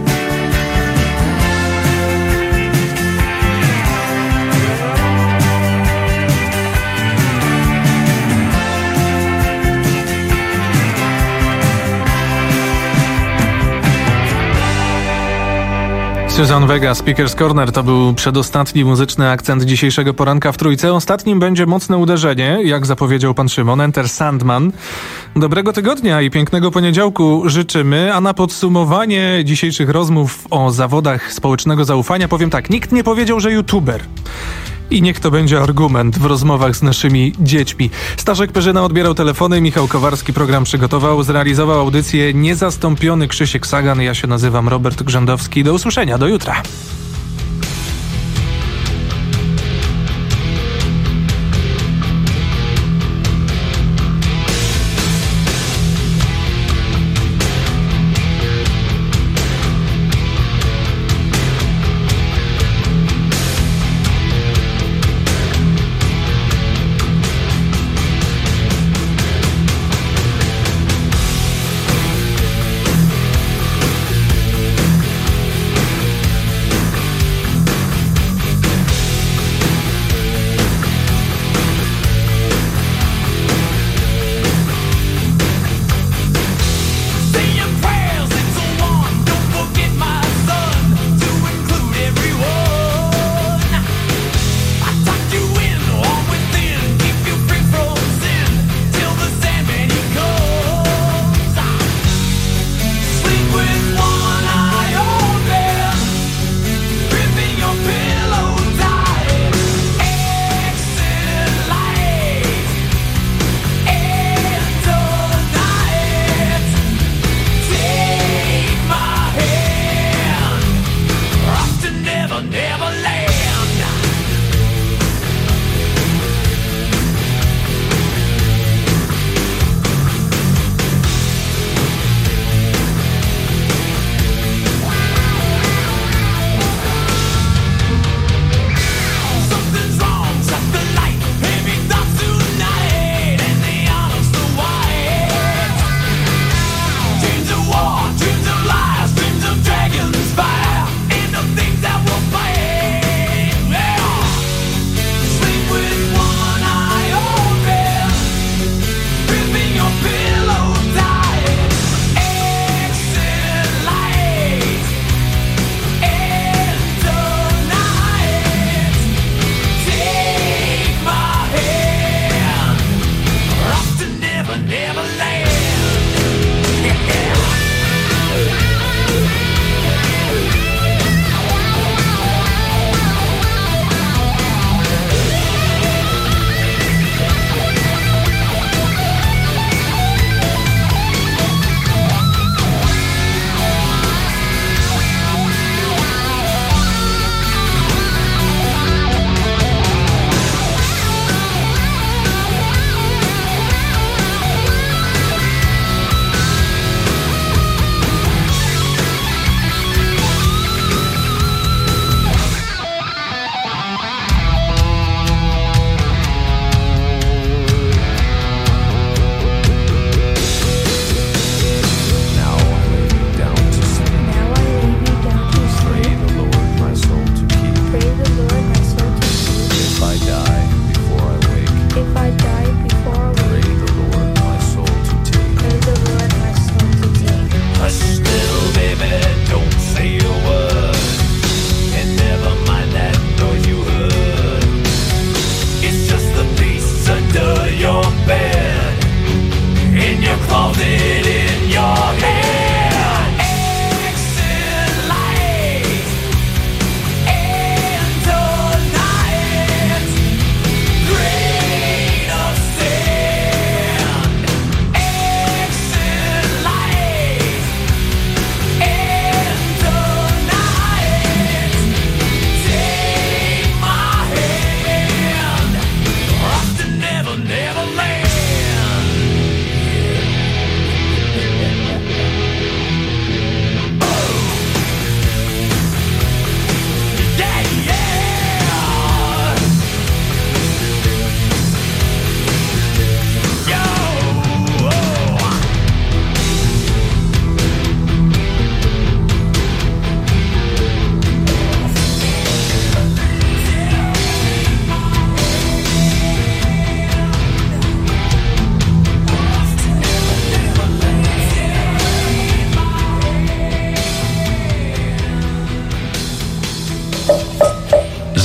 Suzanne Vega, Speaker's Corner, to był przedostatni muzyczny akcent dzisiejszego poranka w Trójce. Ostatnim będzie mocne uderzenie, jak zapowiedział pan Szymon, Enter Sandman. Dobrego tygodnia i pięknego poniedziałku życzymy, a na podsumowanie dzisiejszych rozmów o zawodach społecznego zaufania powiem tak, nikt nie powiedział, że youtuber. I niech to będzie argument w rozmowach z naszymi dziećmi. Staszek Perzyna odbierał telefony, Michał Kowarski program przygotował, zrealizował audycję niezastąpiony Krzysiek Sagan. Ja się nazywam Robert Grzędowski. Do usłyszenia, do jutra.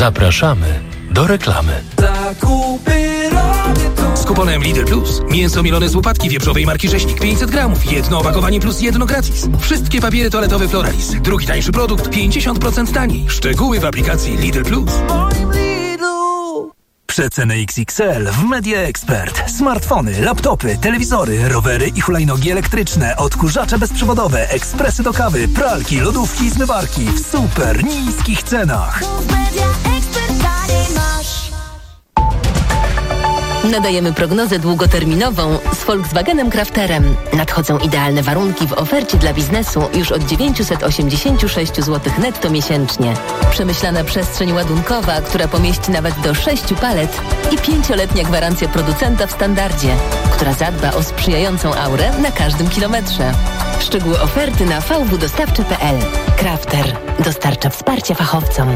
Zapraszamy do reklamy. Z kuponem Lidl Plus. Mięso mielone z łopatki wieprzowej marki Rzeźnik pięćset gramów. Jedno opakowanie plus jedno gratis. Wszystkie papiery toaletowe Floralis. Drugi tańszy produkt pięćdziesiąt procent taniej. Szczegóły w aplikacji Lidl Plus. Przeceny X X L w Media Expert. Smartfony, laptopy, telewizory, rowery i hulajnogi elektryczne, odkurzacze bezprzewodowe, ekspresy do kawy, pralki, lodówki i zmywarki w super niskich cenach. Nadajemy prognozę długoterminową z Volkswagenem Crafterem. Nadchodzą idealne warunki w ofercie dla biznesu już od dziewięćset osiemdziesiąt sześć złotych netto miesięcznie. Przemyślana przestrzeń ładunkowa, która pomieści nawet do sześciu palet i pięcioletnia gwarancja producenta w standardzie, która zadba o sprzyjającą aurę na każdym kilometrze. Szczegóły oferty na v w dostawcze kropka p l. Crafter dostarcza wsparcia fachowcom.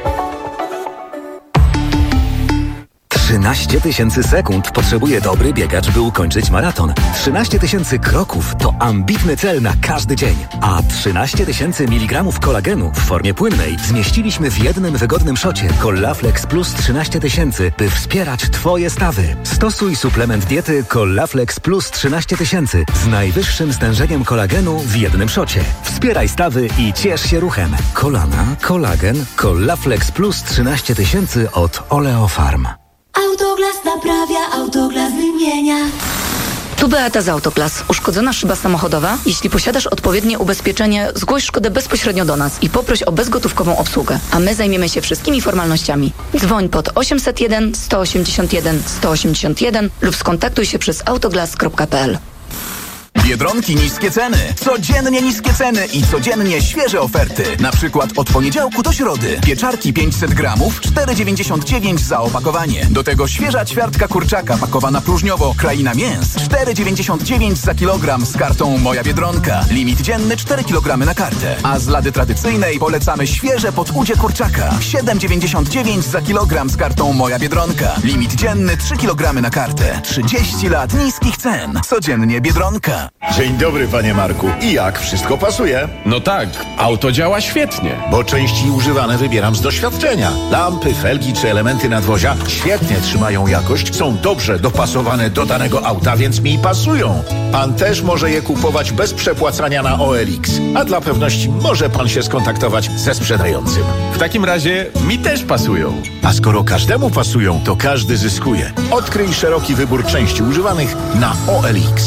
trzynaście tysięcy sekund potrzebuje dobry biegacz, by ukończyć maraton. trzynaście tysięcy kroków to ambitny cel na każdy dzień. A trzynaście tysięcy miligramów kolagenu w formie płynnej zmieściliśmy w jednym wygodnym szocie Collaflex Plus trzynaście tysięcy, by wspierać Twoje stawy. Stosuj suplement diety Collaflex Plus trzynaście tysięcy z najwyższym stężeniem kolagenu w jednym szocie. Wspieraj stawy i ciesz się ruchem. Kolana, kolagen, Collaflex Plus trzynaście tysięcy od Oleofarm. Autoglas naprawia, Autoglas wymienia. Tu Beata z Autoglas. Uszkodzona szyba samochodowa? Jeśli posiadasz odpowiednie ubezpieczenie, zgłoś szkodę bezpośrednio do nas i poproś o bezgotówkową obsługę, a my zajmiemy się wszystkimi formalnościami. Dzwoń pod osiemset jeden sto osiemdziesiąt jeden sto osiemdziesiąt jeden lub skontaktuj się przez autoglas kropka p l. Biedronki niskie ceny. Codziennie niskie ceny i codziennie świeże oferty. Na przykład od poniedziałku do środy. Pieczarki pięćset gramów, cztery dziewięćdziesiąt dziewięć za opakowanie. Do tego świeża ćwiartka kurczaka pakowana próżniowo. Kraina Mięs, cztery dziewięćdziesiąt dziewięć za kilogram z kartą Moja Biedronka. Limit dzienny cztery kilogramy na kartę. A z lady tradycyjnej polecamy świeże podchudzie kurczaka. siedem dziewięćdziesiąt dziewięć za kilogram z kartą Moja Biedronka. Limit dzienny trzy kilogramy na kartę. trzydzieści lat niskich cen. Codziennie Biedronka. Dzień dobry, panie Marku. I jak? Wszystko pasuje? No tak, auto działa świetnie. Bo części używane wybieram z doświadczenia. Lampy, felgi czy elementy nadwozia świetnie trzymają jakość, są dobrze dopasowane do danego auta, więc mi pasują. Pan też może je kupować bez przepłacania na O L X. A dla pewności może pan się skontaktować ze sprzedającym. W takim razie mi też pasują. A skoro każdemu pasują, to każdy zyskuje. Odkryj szeroki wybór części używanych na O L X.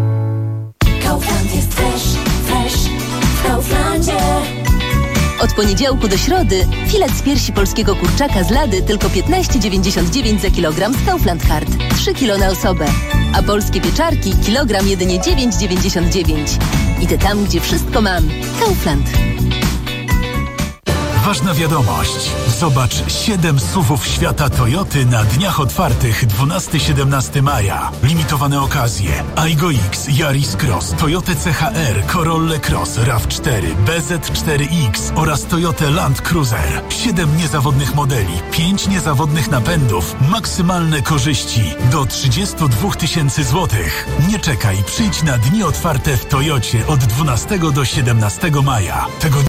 Kaufland jest fresh, fresh w Kauflandzie. Od poniedziałku do środy filet z piersi polskiego kurczaka z lady tylko piętnaście dziewięćdziesiąt dziewięć za kilogram z Kaufland Card. trzy kilo na osobę. A polskie pieczarki kilogram jedynie dziewięć dziewięćdziesiąt dziewięć. Idę tam, gdzie wszystko mam. Kaufland. Ważna wiadomość. Zobacz siedem S U V-ów świata Toyoty na dniach otwartych dwunastego do siedemnastego maja. Limitowane okazje. Aygo X, Yaris Cross, Toyota C H R, Corolla Cross, RAV cztery, B Z cztery X oraz Toyota Land Cruiser. siedem niezawodnych modeli, pięć niezawodnych napędów, maksymalne korzyści do trzydzieści dwa tysięcy złotych. Nie czekaj, przyjdź na dni otwarte w Toyocie od dwunastego do siedemnastego maja. Tego